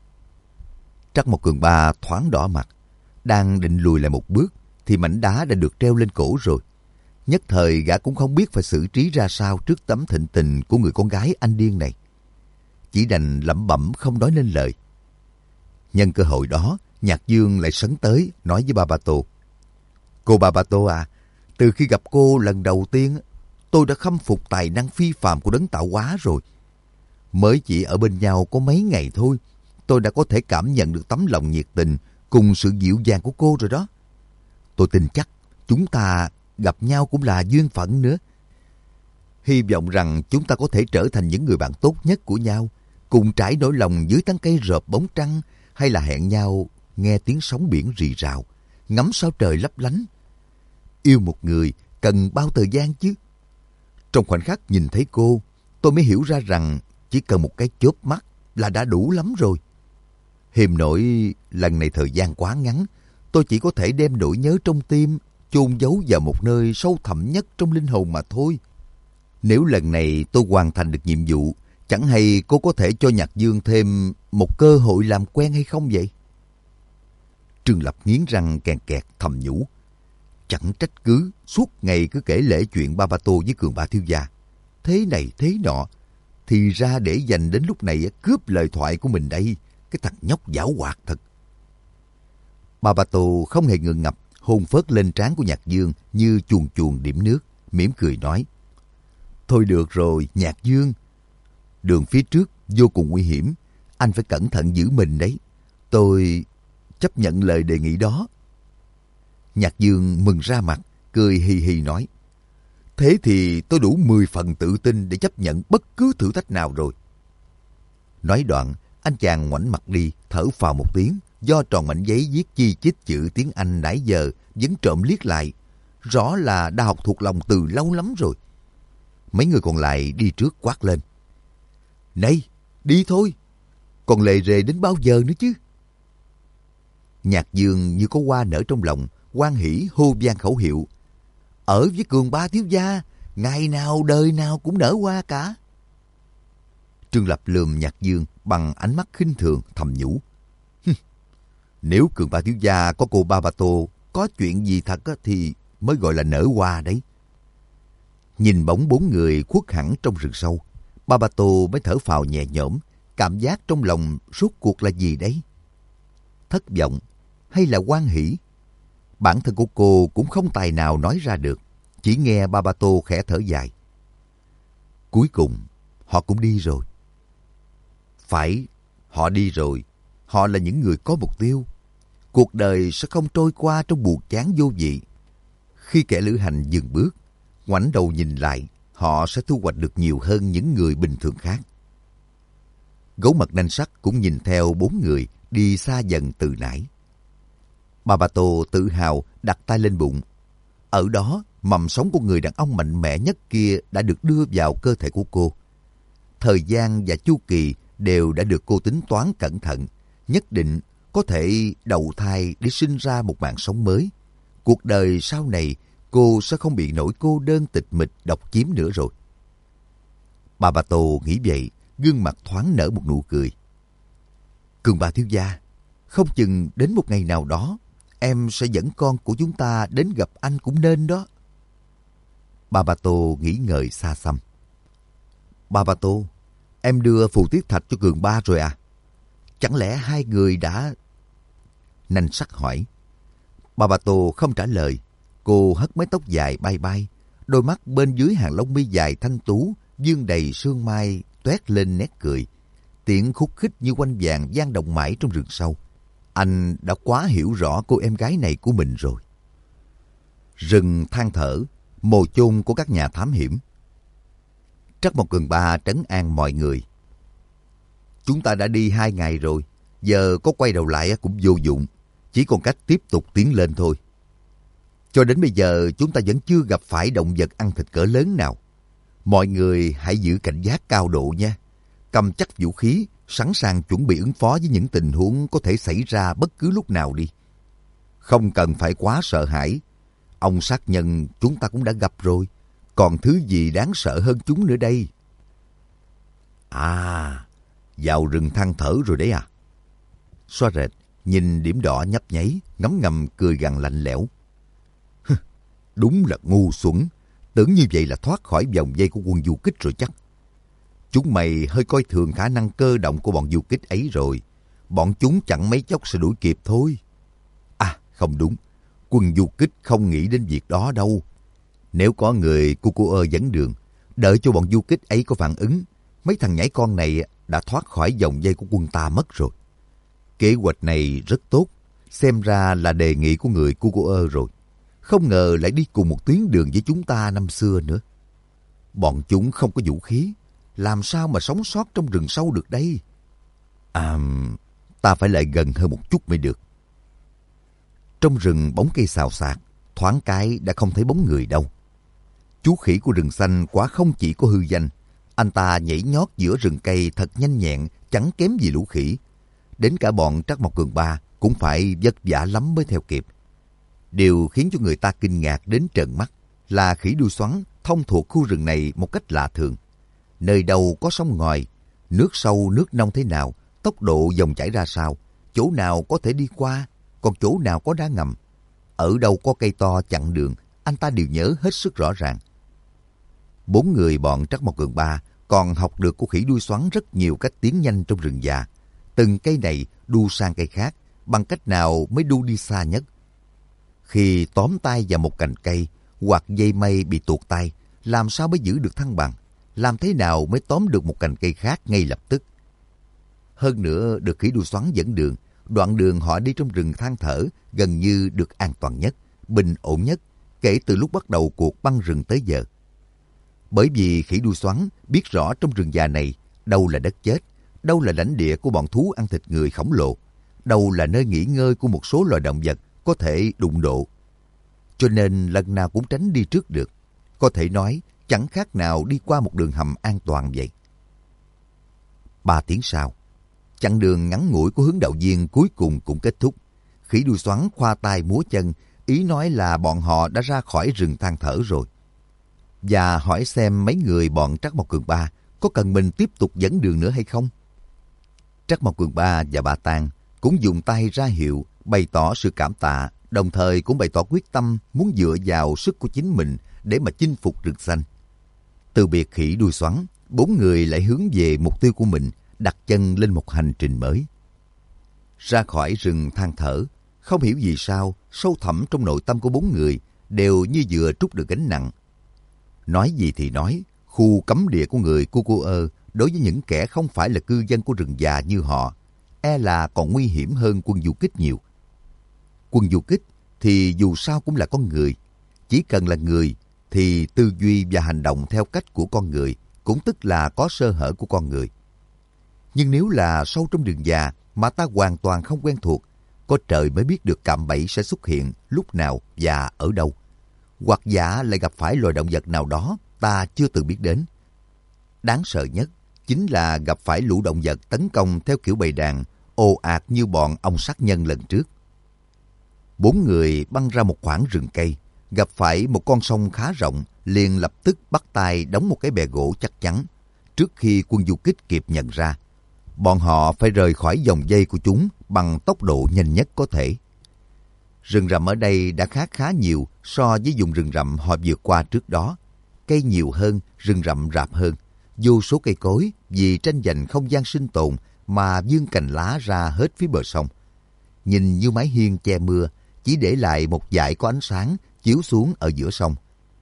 Trắc Mộc Cường Ba thoáng đỏ mặt, đang định lùi lại một bước thì mảnh đá đã được treo lên cổ rồi. Nhất thời gã cũng không biết phải xử trí ra sao trước tấm thịnh tình của người con gái anh điên này. Chỉ đành lẩm bẩm không nói nên lời. Nhân cơ hội đó, Nhạc Dương lại sấn tới nói với Babato. Cô Babato à, từ khi gặp cô lần đầu tiên, tôi đã khâm phục tài năng phi phàm của đấng tạo hóa rồi. Mới chỉ ở bên nhau có mấy ngày thôi, tôi đã có thể cảm nhận được tấm lòng nhiệt tình cùng sự dịu dàng của cô rồi đó. Tôi tin chắc chúng ta gặp nhau cũng là duyên phận nữa. Hy vọng rằng chúng ta có thể trở thành những người bạn tốt nhất của nhau, cùng trải nỗi lòng dưới tán cây rợp bóng trăng, hay là hẹn nhau nghe tiếng sóng biển rì rào, ngắm sao trời lấp lánh. Yêu một người cần bao thời gian chứ. Trong khoảnh khắc nhìn thấy cô, tôi mới hiểu ra rằng chỉ cần một cái chớp mắt là đã đủ lắm rồi. Hiềm nỗi lần này thời gian quá ngắn, tôi chỉ có thể đem nỗi nhớ trong tim chôn giấu vào một nơi sâu thẳm nhất trong linh hồn mà thôi. Nếu lần này tôi hoàn thành được nhiệm vụ, chẳng hay cô có thể cho Nhạc Dương thêm một cơ hội làm quen hay không vậy? Trương Lập nghiến răng kèn kẹt thầm nhủ. Chẳng trách cứ suốt ngày cứ kể lể chuyện Babato với Cường Ba thiếu gia. Thế này thế nọ, thì ra để dành đến lúc này cướp lời thoại của mình đây. Cái thằng nhóc giảo hoạt thật. Babato không hề ngượng ngập, hôn phớt lên trán của Nhạc Dương như chuồn chuồn điểm nước, mỉm cười nói. Thôi được rồi, Nhạc Dương. Đường phía trước vô cùng nguy hiểm, anh phải cẩn thận giữ mình đấy. Tôi chấp nhận lời đề nghị đó. Nhạc Dương mừng ra mặt, cười hì hì nói. Thế thì tôi đủ 10 phần tự tin để chấp nhận bất cứ thử thách nào rồi. Nói đoạn, anh chàng ngoảnh mặt đi, thở phào một tiếng, do tròn mảnh giấy viết chi chít chữ tiếng Anh nãy giờ vẫn trộm liếc lại. Rõ là đã học thuộc lòng từ lâu lắm rồi. Mấy người còn lại đi trước quát lên. Này, đi thôi. Còn lề rề đến bao giờ nữa chứ? Nhạc Dương như có hoa nở trong lòng, hoan hỉ hô vang khẩu hiệu. Ở với Cường Ba thiếu gia, ngày nào đời nào cũng nở hoa cả. Trương Lập lườm Nhạc Dương bằng ánh mắt khinh thường thầm nhủ. Nếu Cường Ba thiếu gia có cô Babato có chuyện gì thật thì mới gọi là nở hoa đấy. Nhìn bóng bốn người khuất hẳn trong rừng sâu, Babato mới thở phào nhẹ nhõm, cảm giác trong lòng rốt cuộc là gì đấy? Thất vọng hay là hoan hỉ? Bản thân của cô cũng không tài nào nói ra được, chỉ nghe Barbato khẽ thở dài. Cuối cùng, họ cũng đi rồi. Phải, họ đi rồi. Họ là những người có mục tiêu. Cuộc đời sẽ không trôi qua trong buồn chán vô vị. Khi kẻ lữ hành dừng bước, ngoảnh đầu nhìn lại, họ sẽ thu hoạch được nhiều hơn những người bình thường khác. Gấu mặt nanh sắt cũng nhìn theo 4 người đi xa dần từ nãy. Barbato tự hào đặt tay lên bụng. Ở đó, mầm sống của người đàn ông mạnh mẽ nhất kia đã được đưa vào cơ thể của cô. Thời gian và chu kỳ đều đã được cô tính toán cẩn thận, nhất định có thể đậu thai để sinh ra một mạng sống mới. Cuộc đời sau này, cô sẽ không bị nỗi cô đơn tịch mịch độc chiếm nữa rồi. Barbato nghĩ vậy, gương mặt thoáng nở một nụ cười. Cường Ba thiếu gia, không chừng đến một ngày nào đó, em sẽ dẫn con của chúng ta đến gặp anh cũng nên đó. Barbato nghĩ ngợi xa xăm. Barbato, em đưa phù tiết thạch cho Cường Ba rồi à? Chẳng lẽ hai người đã... Nanh sắt hỏi. Barbato không trả lời. Cô hất mái tóc dài bay bay, đôi mắt bên dưới hàng lông mi dài thanh tú, dương đầy sương mai toét lên nét cười. Tiếng khúc khích như quanh vàng vang động mãi trong rừng sâu. Anh đã quá hiểu rõ cô em gái này của mình rồi. Rừng than thở, mồ chôn của các nhà thám hiểm. Trắc Mộc Cường Ba trấn an mọi người. Chúng ta đã đi 2 ngày rồi, giờ có quay đầu lại cũng vô dụng, chỉ còn cách tiếp tục tiến lên thôi. Cho đến bây giờ chúng ta vẫn chưa gặp phải động vật ăn thịt cỡ lớn nào. Mọi người hãy giữ cảnh giác cao độ nha. Cầm chắc vũ khí, sẵn sàng chuẩn bị ứng phó với những tình huống có thể xảy ra bất cứ lúc nào đi. Không cần phải quá sợ hãi. Ông sát nhân chúng ta cũng đã gặp rồi. Còn thứ gì đáng sợ hơn chúng nữa đây? À, vào rừng than thở rồi đấy à? Xoa rệt nhìn điểm đỏ nhấp nháy, ngấm ngầm cười gằn lạnh lẽo. Đúng là ngu xuẩn. Tưởng như vậy là thoát khỏi vòng vây của quân du kích rồi chắc. Chúng mày hơi coi thường khả năng cơ động của bọn du kích ấy rồi. Bọn chúng chẳng mấy chốc sẽ đuổi kịp thôi. À, không đúng. Quân du kích không nghĩ đến việc đó đâu. Nếu có người Cucuơ dẫn đường, đợi cho bọn du kích ấy có phản ứng, mấy thằng nhãi con này đã thoát khỏi vòng vây của quân ta mất rồi. Kế hoạch này rất tốt. Xem ra là đề nghị của người Cucuơ rồi. Không ngờ lại đi cùng một tuyến đường với chúng ta năm xưa nữa. Bọn chúng không có vũ khí, làm sao mà sống sót trong rừng sâu được đây? À, ta phải lại gần hơn một chút mới được. Trong rừng bóng cây xào xạc, thoáng cái đã không thấy bóng người đâu. Chú khỉ của rừng xanh quá không chỉ có hư danh, anh ta nhảy nhót giữa rừng cây thật nhanh nhẹn, chẳng kém gì lũ khỉ. Đến cả bọn Trắc Mộc Cường Ba cũng phải vất vả lắm mới theo kịp. Điều khiến cho người ta kinh ngạc đến trợn mắt là khỉ đuôi xoắn thông thuộc khu rừng này một cách lạ thường. Nơi đâu có sông ngòi, nước sâu nước nông thế nào, tốc độ dòng chảy ra sao, chỗ nào có thể đi qua, còn chỗ nào có đá ngầm. Ở đâu có cây to chặn đường, anh ta đều nhớ hết sức rõ ràng. 4 người bọn Trắc Mộc Cường Ba còn học được của khỉ đuôi xoắn rất nhiều cách tiến nhanh trong rừng già. Từng cây này đu sang cây khác, bằng cách nào mới đu đi xa nhất. Khi tóm tay vào một cành cây hoặc dây mây bị tuột tay, làm sao mới giữ được thăng bằng? Làm thế nào mới tóm được một cành cây khác ngay lập tức? Hơn nữa, được khỉ đuôi xoắn dẫn đường, đoạn đường họ đi trong rừng than thở gần như được an toàn nhất, bình ổn nhất kể từ lúc bắt đầu cuộc băng rừng tới giờ. Bởi vì khỉ đuôi xoắn biết rõ trong rừng già này đâu là đất chết, đâu là lãnh địa của bọn thú ăn thịt người khổng lồ, đâu là nơi nghỉ ngơi của một số loài động vật có thể đụng độ. Cho nên lần nào cũng tránh đi trước được. Có thể nói chẳng khác nào đi qua một đường hầm an toàn vậy. 3 tiếng sau, chặng đường ngắn ngủi của hướng đạo viên cuối cùng cũng kết thúc. Khỉ đuôi xoắn khoa tay múa chân, ý nói là bọn họ đã ra khỏi rừng than thở rồi. Và hỏi xem mấy người bọn Trắc Mộc Cường Ba có cần mình tiếp tục dẫn đường nữa hay không. Trắc Mộc Cường Ba và bà Tang cũng dùng tay ra hiệu, bày tỏ sự cảm tạ, đồng thời cũng bày tỏ quyết tâm muốn dựa vào sức của chính mình để mà chinh phục rừng xanh. Từ biệt khỉ đuôi xoắn, 4 người lại hướng về mục tiêu của mình, đặt chân lên một hành trình mới. Ra khỏi rừng than thở, không hiểu vì sao sâu thẳm trong nội tâm của bốn người đều như vừa trút được gánh nặng. Nói gì thì nói, khu cấm địa của người Cucuơ đối với những kẻ không phải là cư dân của rừng già như họ, e là còn nguy hiểm hơn quân du kích nhiều. Quân du kích thì dù sao cũng là con người, chỉ cần là người thì tư duy và hành động theo cách của con người, cũng tức là có sơ hở của con người. Nhưng nếu là sâu trong rừng già mà ta hoàn toàn không quen thuộc, có trời mới biết được cạm bẫy sẽ xuất hiện lúc nào và ở đâu. Hoặc giả lại gặp phải loài động vật nào đó ta chưa từng biết đến. Đáng sợ nhất chính là gặp phải lũ động vật tấn công theo kiểu bầy đàn, ồ ạt như bọn ong sát nhân lần trước. Bốn người băng ra một khoảng rừng cây, gặp phải một con sông khá rộng, liền lập tức bắt tay đóng một cái bè gỗ chắc chắn. Trước khi quân du kích kịp nhận ra, bọn họ phải rời khỏi vòng dây của chúng bằng tốc độ nhanh nhất có thể. Rừng rậm ở đây đã khác khá nhiều so với vùng rừng rậm họ vượt qua trước đó. Cây nhiều hơn, rừng rậm rạp hơn. Vô số cây cối vì tranh giành không gian sinh tồn mà vươn cành lá ra hết phía bờ sông. Nhìn như mái hiên che mưa, chỉ để lại một dải có ánh sáng chiếu xuống ở giữa sông.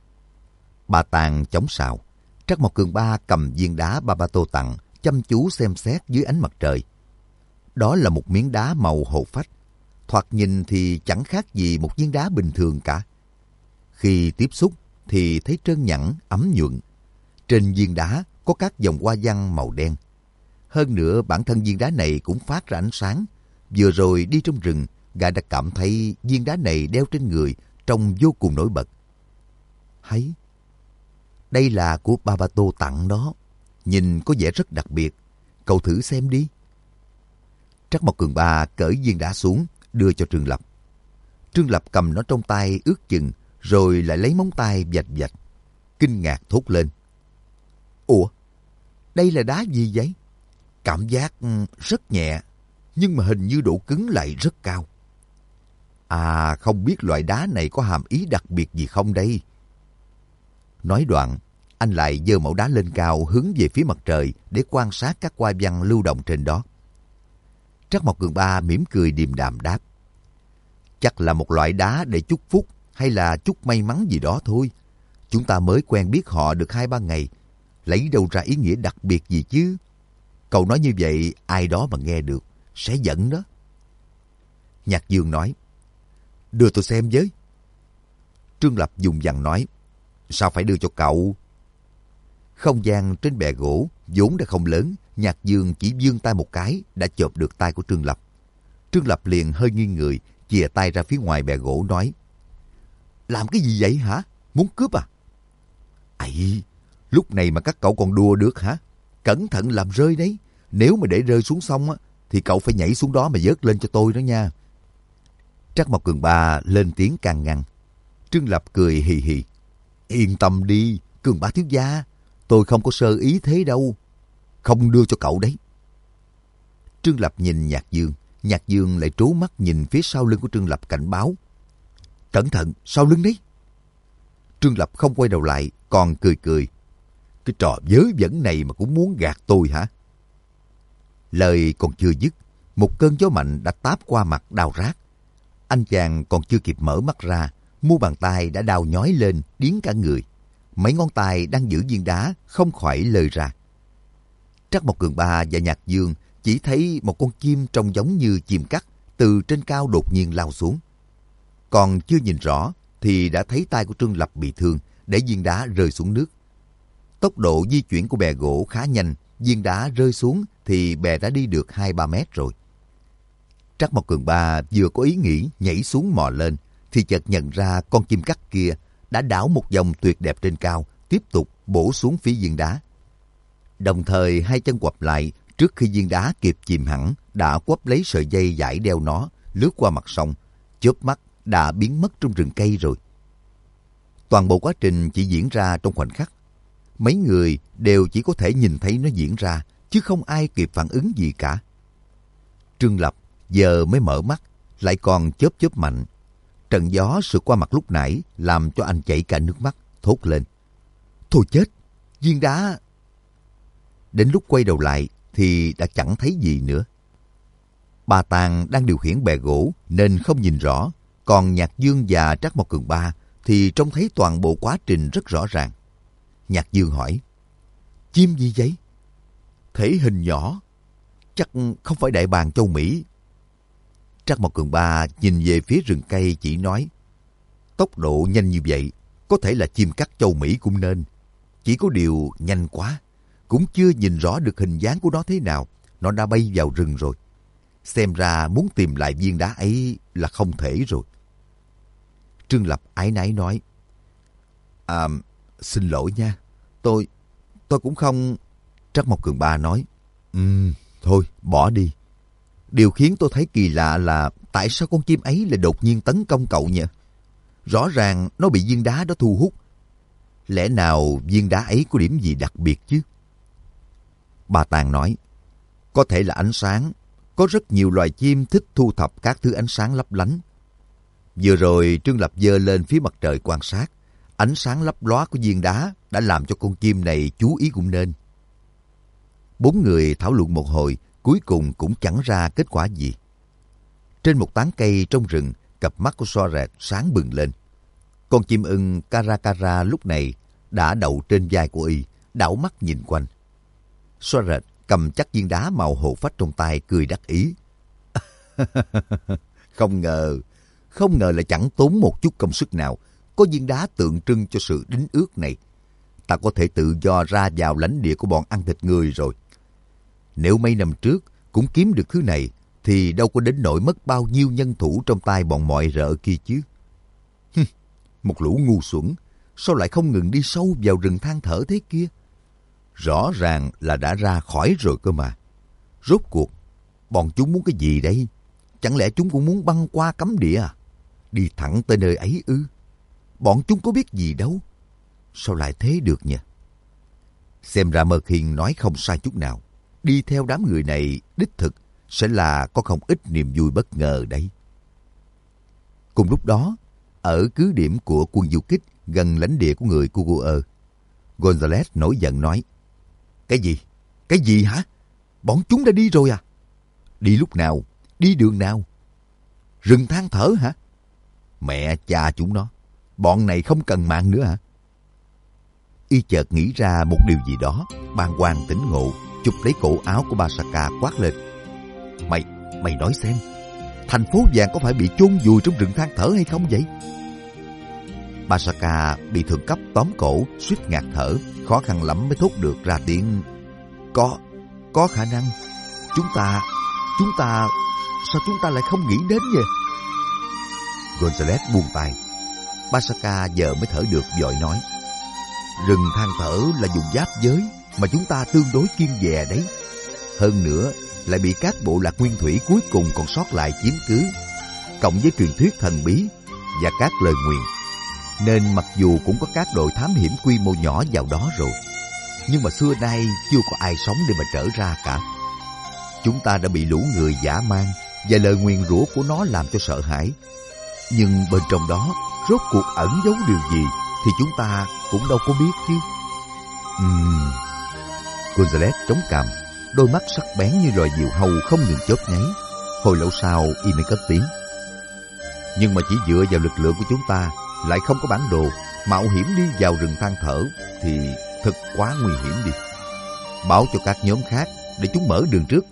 Bà Tàng chống sào, Trắc Mộc Cường Ba cầm viên đá Ba Ba Tô tặng, chăm chú xem xét dưới ánh mặt trời. Đó là một miếng đá màu hổ phách, thoạt nhìn thì chẳng khác gì một viên đá bình thường cả. Khi tiếp xúc thì thấy trơn nhẵn, ấm nhuận. Trên viên đá có các dòng hoa văn màu đen. Hơn nữa bản thân viên đá này cũng phát ra ánh sáng. Vừa rồi đi trong rừng, gã đã cảm thấy viên đá này đeo trên người trông vô cùng nổi bật. Hay, đây là của Ba Ba Tô tặng đó. Nhìn có vẻ rất đặc biệt. Cậu thử xem đi. Trắc Mộc Cường Ba cởi viên đá xuống, đưa cho Trương Lập. Trương Lập cầm nó trong tay ước chừng, rồi lại lấy móng tay vạch vạch. Kinh ngạc thốt lên. Ủa, đây là đá gì vậy? Cảm giác rất nhẹ, nhưng mà hình như độ cứng lại rất cao. À, không biết loại đá này có hàm ý đặc biệt gì không đây? Nói đoạn, anh lại giơ mẩu đá lên cao hướng về phía mặt trời để quan sát các hoa văn lưu động trên đó. Trắc Mộc Cường Ba mỉm cười điềm đạm đáp. Chắc là một loại đá để chúc phúc hay là chúc may mắn gì đó thôi. Chúng ta mới quen biết họ được 2-3 ngày. Lấy đâu ra ý nghĩa đặc biệt gì chứ? Cậu nói như vậy ai đó mà nghe được sẽ giận đó. Nhạc Dương nói. Đưa tôi xem với. Trương Lập dùng dằng nói. Sao phải đưa cho cậu? Không gian trên bè gỗ vốn đã không lớn. Nhạc Dương chỉ vươn tay một cái đã chộp được tay của Trương Lập. Trương Lập liền hơi nghiêng người, chìa tay ra phía ngoài bè gỗ nói. Làm cái gì vậy hả? Muốn cướp à? Ây, lúc này mà các cậu còn đùa được hả? Cẩn thận làm rơi đấy. Nếu mà để rơi xuống sông á, thì cậu phải nhảy xuống đó mà vớt lên cho tôi đó nha. Trắc Mộc Cường Ba lên tiếng can ngăn. Trương Lập cười hì hì. Yên tâm đi, Cường Ba thiếu gia. Tôi không có sơ ý thế đâu. Không đưa cho cậu đấy. Trương Lập nhìn Nhạc Dương. Nhạc Dương lại trố mắt nhìn phía sau lưng của Trương Lập cảnh báo. Cẩn thận, sau lưng đấy. Trương Lập không quay đầu lại, còn cười cười. Cái trò vớ vẩn này mà cũng muốn gạt tôi hả? Lời còn chưa dứt, một cơn gió mạnh đã táp qua mặt đau rát. Anh chàng còn chưa kịp mở mắt ra, mu bàn tay đã đau nhói lên, điếng cả người. Mấy ngón tay đang giữ viên đá không khỏi lơi ra. Trắc Mộc Cường Ba và Nhạc Dương chỉ thấy một con chim trông giống như chim cắt từ trên cao đột nhiên lao xuống. Còn chưa nhìn rõ thì đã thấy tay của Trương Lập bị thương, để viên đá rơi xuống nước. Tốc độ di chuyển của bè gỗ khá nhanh, viên đá rơi xuống thì bè đã đi được 2-3 mét rồi. Trắc Mộc Cường Ba vừa có ý nghĩ nhảy xuống mò lên, thì chợt nhận ra con chim cắt kia đã đảo một vòng tuyệt đẹp trên cao, tiếp tục bổ xuống phía viên đá. Đồng thời hai chân quặp lại, trước khi viên đá kịp chìm hẳn, đã quắp lấy sợi dây dải đeo nó, lướt qua mặt sông, chớp mắt đã biến mất trong rừng cây rồi. Toàn bộ quá trình chỉ diễn ra trong khoảnh khắc. Mấy người đều chỉ có thể nhìn thấy nó diễn ra, chứ không ai kịp phản ứng gì cả. Trương Lập giờ mới mở mắt, lại còn chớp chớp mạnh. Trận gió sượt qua mặt lúc nãy làm cho anh chảy cả nước mắt, thốt lên. Thôi chết, viên đá... Đến lúc quay đầu lại thì đã chẳng thấy gì nữa. Ba Tàng đang điều khiển bè gỗ nên không nhìn rõ, còn Nhạc Dương và Trác Mộc Cường Ba thì trông thấy toàn bộ quá trình rất rõ ràng. Nhạc Dương hỏi, chim gì vậy? Thể hình nhỏ, chắc không phải đại bàng châu Mỹ. Trác Mộc Cường Ba nhìn về phía rừng cây chỉ nói, tốc độ nhanh như vậy, có thể là chim cắt châu Mỹ cũng nên. Chỉ có điều nhanh quá, cũng chưa nhìn rõ được hình dáng của nó thế nào, nó đã bay vào rừng rồi. Xem ra muốn tìm lại viên đá ấy là không thể rồi. Trương Lập áy náy nói, xin lỗi nha, tôi cũng không... Trác Mộc Cường Ba nói, thôi bỏ đi. Điều khiến tôi thấy kỳ lạ là tại sao con chim ấy lại đột nhiên tấn công cậu nhỉ? Rõ ràng nó bị viên đá đó thu hút. Lẽ nào viên đá ấy có điểm gì đặc biệt chứ? Ba Tàng nói, có thể là ánh sáng. Có rất nhiều loài chim thích thu thập các thứ ánh sáng lấp lánh. Vừa rồi Trương Lập giơ lên phía mặt trời quan sát. Ánh sáng lấp lóa của viên đá đã làm cho con chim này chú ý cũng nên. Bốn người thảo luận một hồi, cuối cùng cũng chẳng ra kết quả gì. Trên một tán cây trong rừng, cặp mắt của Soaret sáng bừng lên. Con chim ưng Caracara lúc này đã đậu trên vai của y, đảo mắt nhìn quanh. Soaret cầm chắc viên đá màu hồ phách trong tay, cười đắc ý. Không ngờ là chẳng tốn một chút công sức nào. Có viên đá tượng trưng cho sự đính ước này, ta có thể tự do ra vào lãnh địa của bọn ăn thịt người rồi. Nếu mấy năm trước cũng kiếm được thứ này, thì đâu có đến nỗi mất bao nhiêu nhân thủ trong tay bọn mọi rợ kia chứ. Một lũ ngu xuẩn, sao lại không ngừng đi sâu vào rừng than thở thế kia? Rõ ràng là đã ra khỏi rồi cơ mà. Rốt cuộc, bọn chúng muốn cái gì đây? Chẳng lẽ chúng cũng muốn băng qua cấm địa à? Đi thẳng tới nơi ấy ư? Bọn chúng có biết gì đâu. Sao lại thế được nhỉ? Xem ra Mơ Khiên nói không sai chút nào. Đi theo đám người này đích thực sẽ là có không ít niềm vui bất ngờ đấy. Cùng lúc đó, ở cứ điểm của quân du kích gần lãnh địa của người Kuguơ, Gonzales nổi giận nói, Cái gì? Cái gì hả? Bọn chúng đã đi rồi à? Đi lúc nào? Đi đường nào? Rừng than thở hả? Mẹ cha chúng nó, bọn này không cần mạng nữa hả? Y chợt nghĩ ra một điều gì đó, bàng hoàng tỉnh ngộ, chụp lấy cổ áo của Basaka quát lên. Mày nói xem, thành phố vàng có phải bị chôn vùi trong rừng than thở hay không vậy? Basaka bị thượng cấp tóm cổ, suýt ngạt thở, khó khăn lắm mới thốt được ra tiếng. Có khả năng. Chúng ta, sao chúng ta lại không nghĩ đến vậy? Gonzales buông tay. Basaka giờ mới thở được, vội nói, rừng than thở là vùng giáp giới mà chúng ta tương đối kiêng dè đấy. Hơn nữa lại bị các bộ lạc nguyên thủy cuối cùng còn sót lại chiếm cứ, cộng với truyền thuyết thần bí và các lời nguyền, nên mặc dù cũng có các đội thám hiểm quy mô nhỏ vào đó rồi, nhưng mà xưa nay chưa có ai sống để mà trở ra cả. Chúng ta đã bị lũ người dã man và lời nguyền rủa của nó làm cho sợ hãi, nhưng bên trong đó rốt cuộc ẩn giấu điều gì thì chúng ta cũng đâu có biết chứ. Gonzales chống cằm, đôi mắt sắc bén như loài diều hâu không ngừng chớp nháy. Hồi lâu sau y mới cất tiếng. Nhưng mà chỉ dựa vào lực lượng của chúng ta, lại không có bản đồ, mạo hiểm đi vào rừng than thở thì thật quá nguy hiểm đi. Báo cho các nhóm khác để chúng mở đường trước.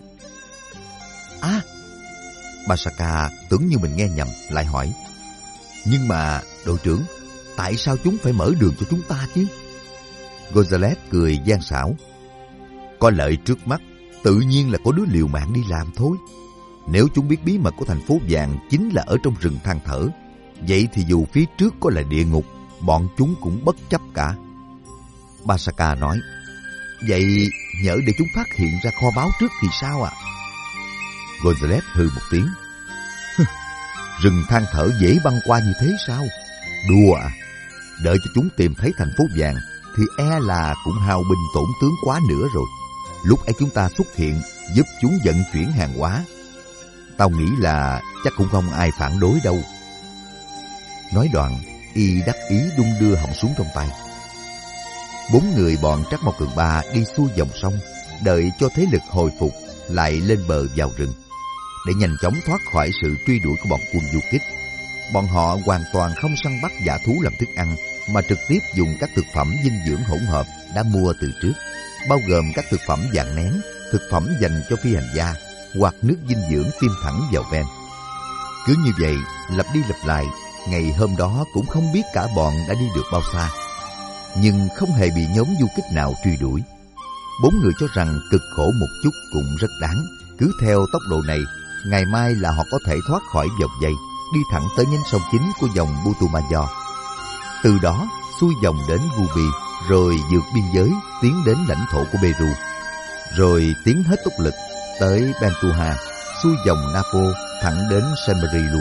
Basaka tưởng như mình nghe nhầm, lại hỏi, nhưng mà đội trưởng, tại sao chúng phải mở đường cho chúng ta chứ? Gonzales cười gian xảo. Có lợi trước mắt, tự nhiên là có đứa liều mạng đi làm thôi. Nếu chúng biết bí mật của thành phố vàng chính là ở trong rừng than thở, vậy thì dù phía trước có là địa ngục, bọn chúng cũng bất chấp cả. Basaka nói, vậy nhỡ để chúng phát hiện ra kho báu trước thì sao ạ? Gonzales hừ một tiếng. Rừng than thở dễ băng qua như thế sao? Đùa à? Đợi cho chúng tìm thấy thành phố vàng thì e là cũng hao binh tổn tướng quá nữa rồi. Lúc ấy chúng ta xuất hiện giúp chúng vận chuyển hàng hóa, tao nghĩ là chắc cũng không ai phản đối đâu. Nói đoạn, y đắc ý đung đưa họng súng trong tay. Bốn người bọn Trác Mộc Cường Ba đi xuôi dòng sông, đợi cho thế lực hồi phục lại lên bờ vào rừng. Để nhanh chóng thoát khỏi sự truy đuổi của bọn quân du kích, bọn họ hoàn toàn không săn bắt dã thú làm thức ăn, mà trực tiếp dùng các thực phẩm dinh dưỡng hỗn hợp đã mua từ trước, bao gồm các thực phẩm dạng nén, thực phẩm dành cho phi hành gia hoặc nước dinh dưỡng tiêm thẳng vào ven. Cứ như vậy, lặp đi lặp lại, ngày hôm đó cũng không biết cả bọn đã đi được bao xa, nhưng không hề bị nhóm du kích nào truy đuổi. 4 người cho rằng cực khổ một chút cũng rất đáng. Cứ theo tốc độ này, ngày mai là họ có thể thoát khỏi vòng dây, đi thẳng tới nhánh sông chính của dòng Putumayo. Từ đó, xuôi dòng đến Gubi, rồi vượt biên giới tiến đến lãnh thổ của Peru, rồi tiến hết tốc lực tới Bentuha, xuôi dòng Napo thẳng đến Semeri luôn.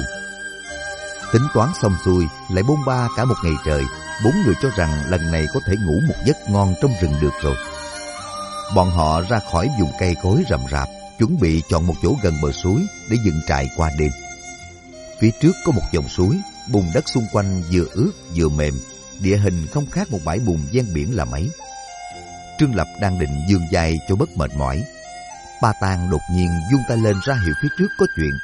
Tính toán xong xuôi, lại bôn ba cả một ngày trời, 4 người cho rằng lần này có thể ngủ một giấc ngon trong rừng được rồi. Bọn họ ra khỏi vùng cây cối rậm rạp, chuẩn bị chọn một chỗ gần bờ suối để dựng trại qua đêm. Phía trước có một dòng suối, bùn đất xung quanh vừa ướt vừa mềm, địa hình không khác một bãi bùn ven biển là mấy. Trương Lập đang định vươn vai cho bớt mệt mỏi, Ba Tàng đột nhiên vung tay lên ra hiệu phía trước có chuyện.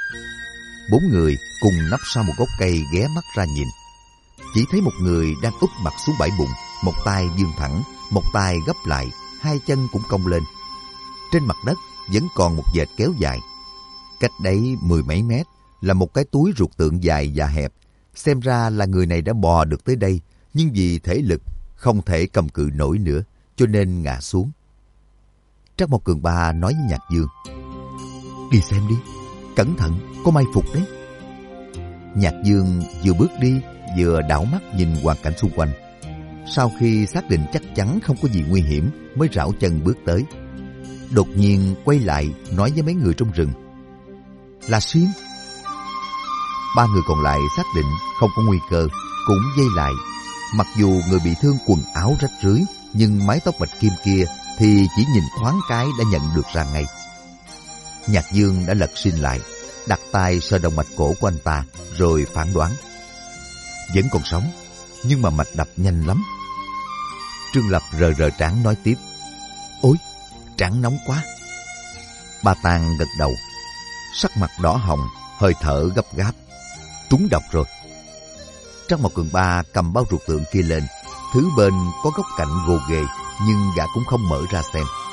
4 người cùng nấp sau một gốc cây ghé mắt ra nhìn. Chỉ thấy một người đang úp mặt xuống bãi bùn, một tay vươn thẳng, một tay gấp lại, hai chân cũng cong lên. Trên mặt đất vẫn còn một vệt kéo dài. Cách đấy 10 mấy mét là một cái túi ruột tượng dài và hẹp. Xem ra là người này đã bò được tới đây, nhưng vì thể lực không thể cầm cự nổi nữa, cho nên ngã xuống. Trác Mộc Cường Ba nói với Nhạc Dương: "Đi xem đi, cẩn thận, có mai phục đấy." Nhạc Dương vừa bước đi, vừa đảo mắt nhìn hoàn cảnh xung quanh. Sau khi xác định chắc chắn không có gì nguy hiểm, mới rảo chân bước tới. Đột nhiên quay lại nói với mấy người trong rừng: "Là Xuyên." 3 người còn lại xác định không có nguy cơ, cũng dây lại. Mặc dù người bị thương quần áo rách rưới, nhưng mái tóc bạch kim kia thì chỉ nhìn thoáng cái đã nhận được ra ngay. Nhạc Dương đã lật Xin lại, đặt tay sờ động mạch cổ của anh ta, rồi phán đoán: "Vẫn còn sống, nhưng mà mạch đập nhanh lắm." Trương Lập rờ trán nói tiếp: "Ôi, trán nóng quá." Ba Tàng gật đầu, sắc mặt đỏ hồng, hơi thở gấp gáp: "Trúng độc rồi." Trác Mộc Cường Ba cầm bao ruột tượng kia lên, thứ bên có góc cạnh gồ ghề, nhưng gã cũng không mở ra xem.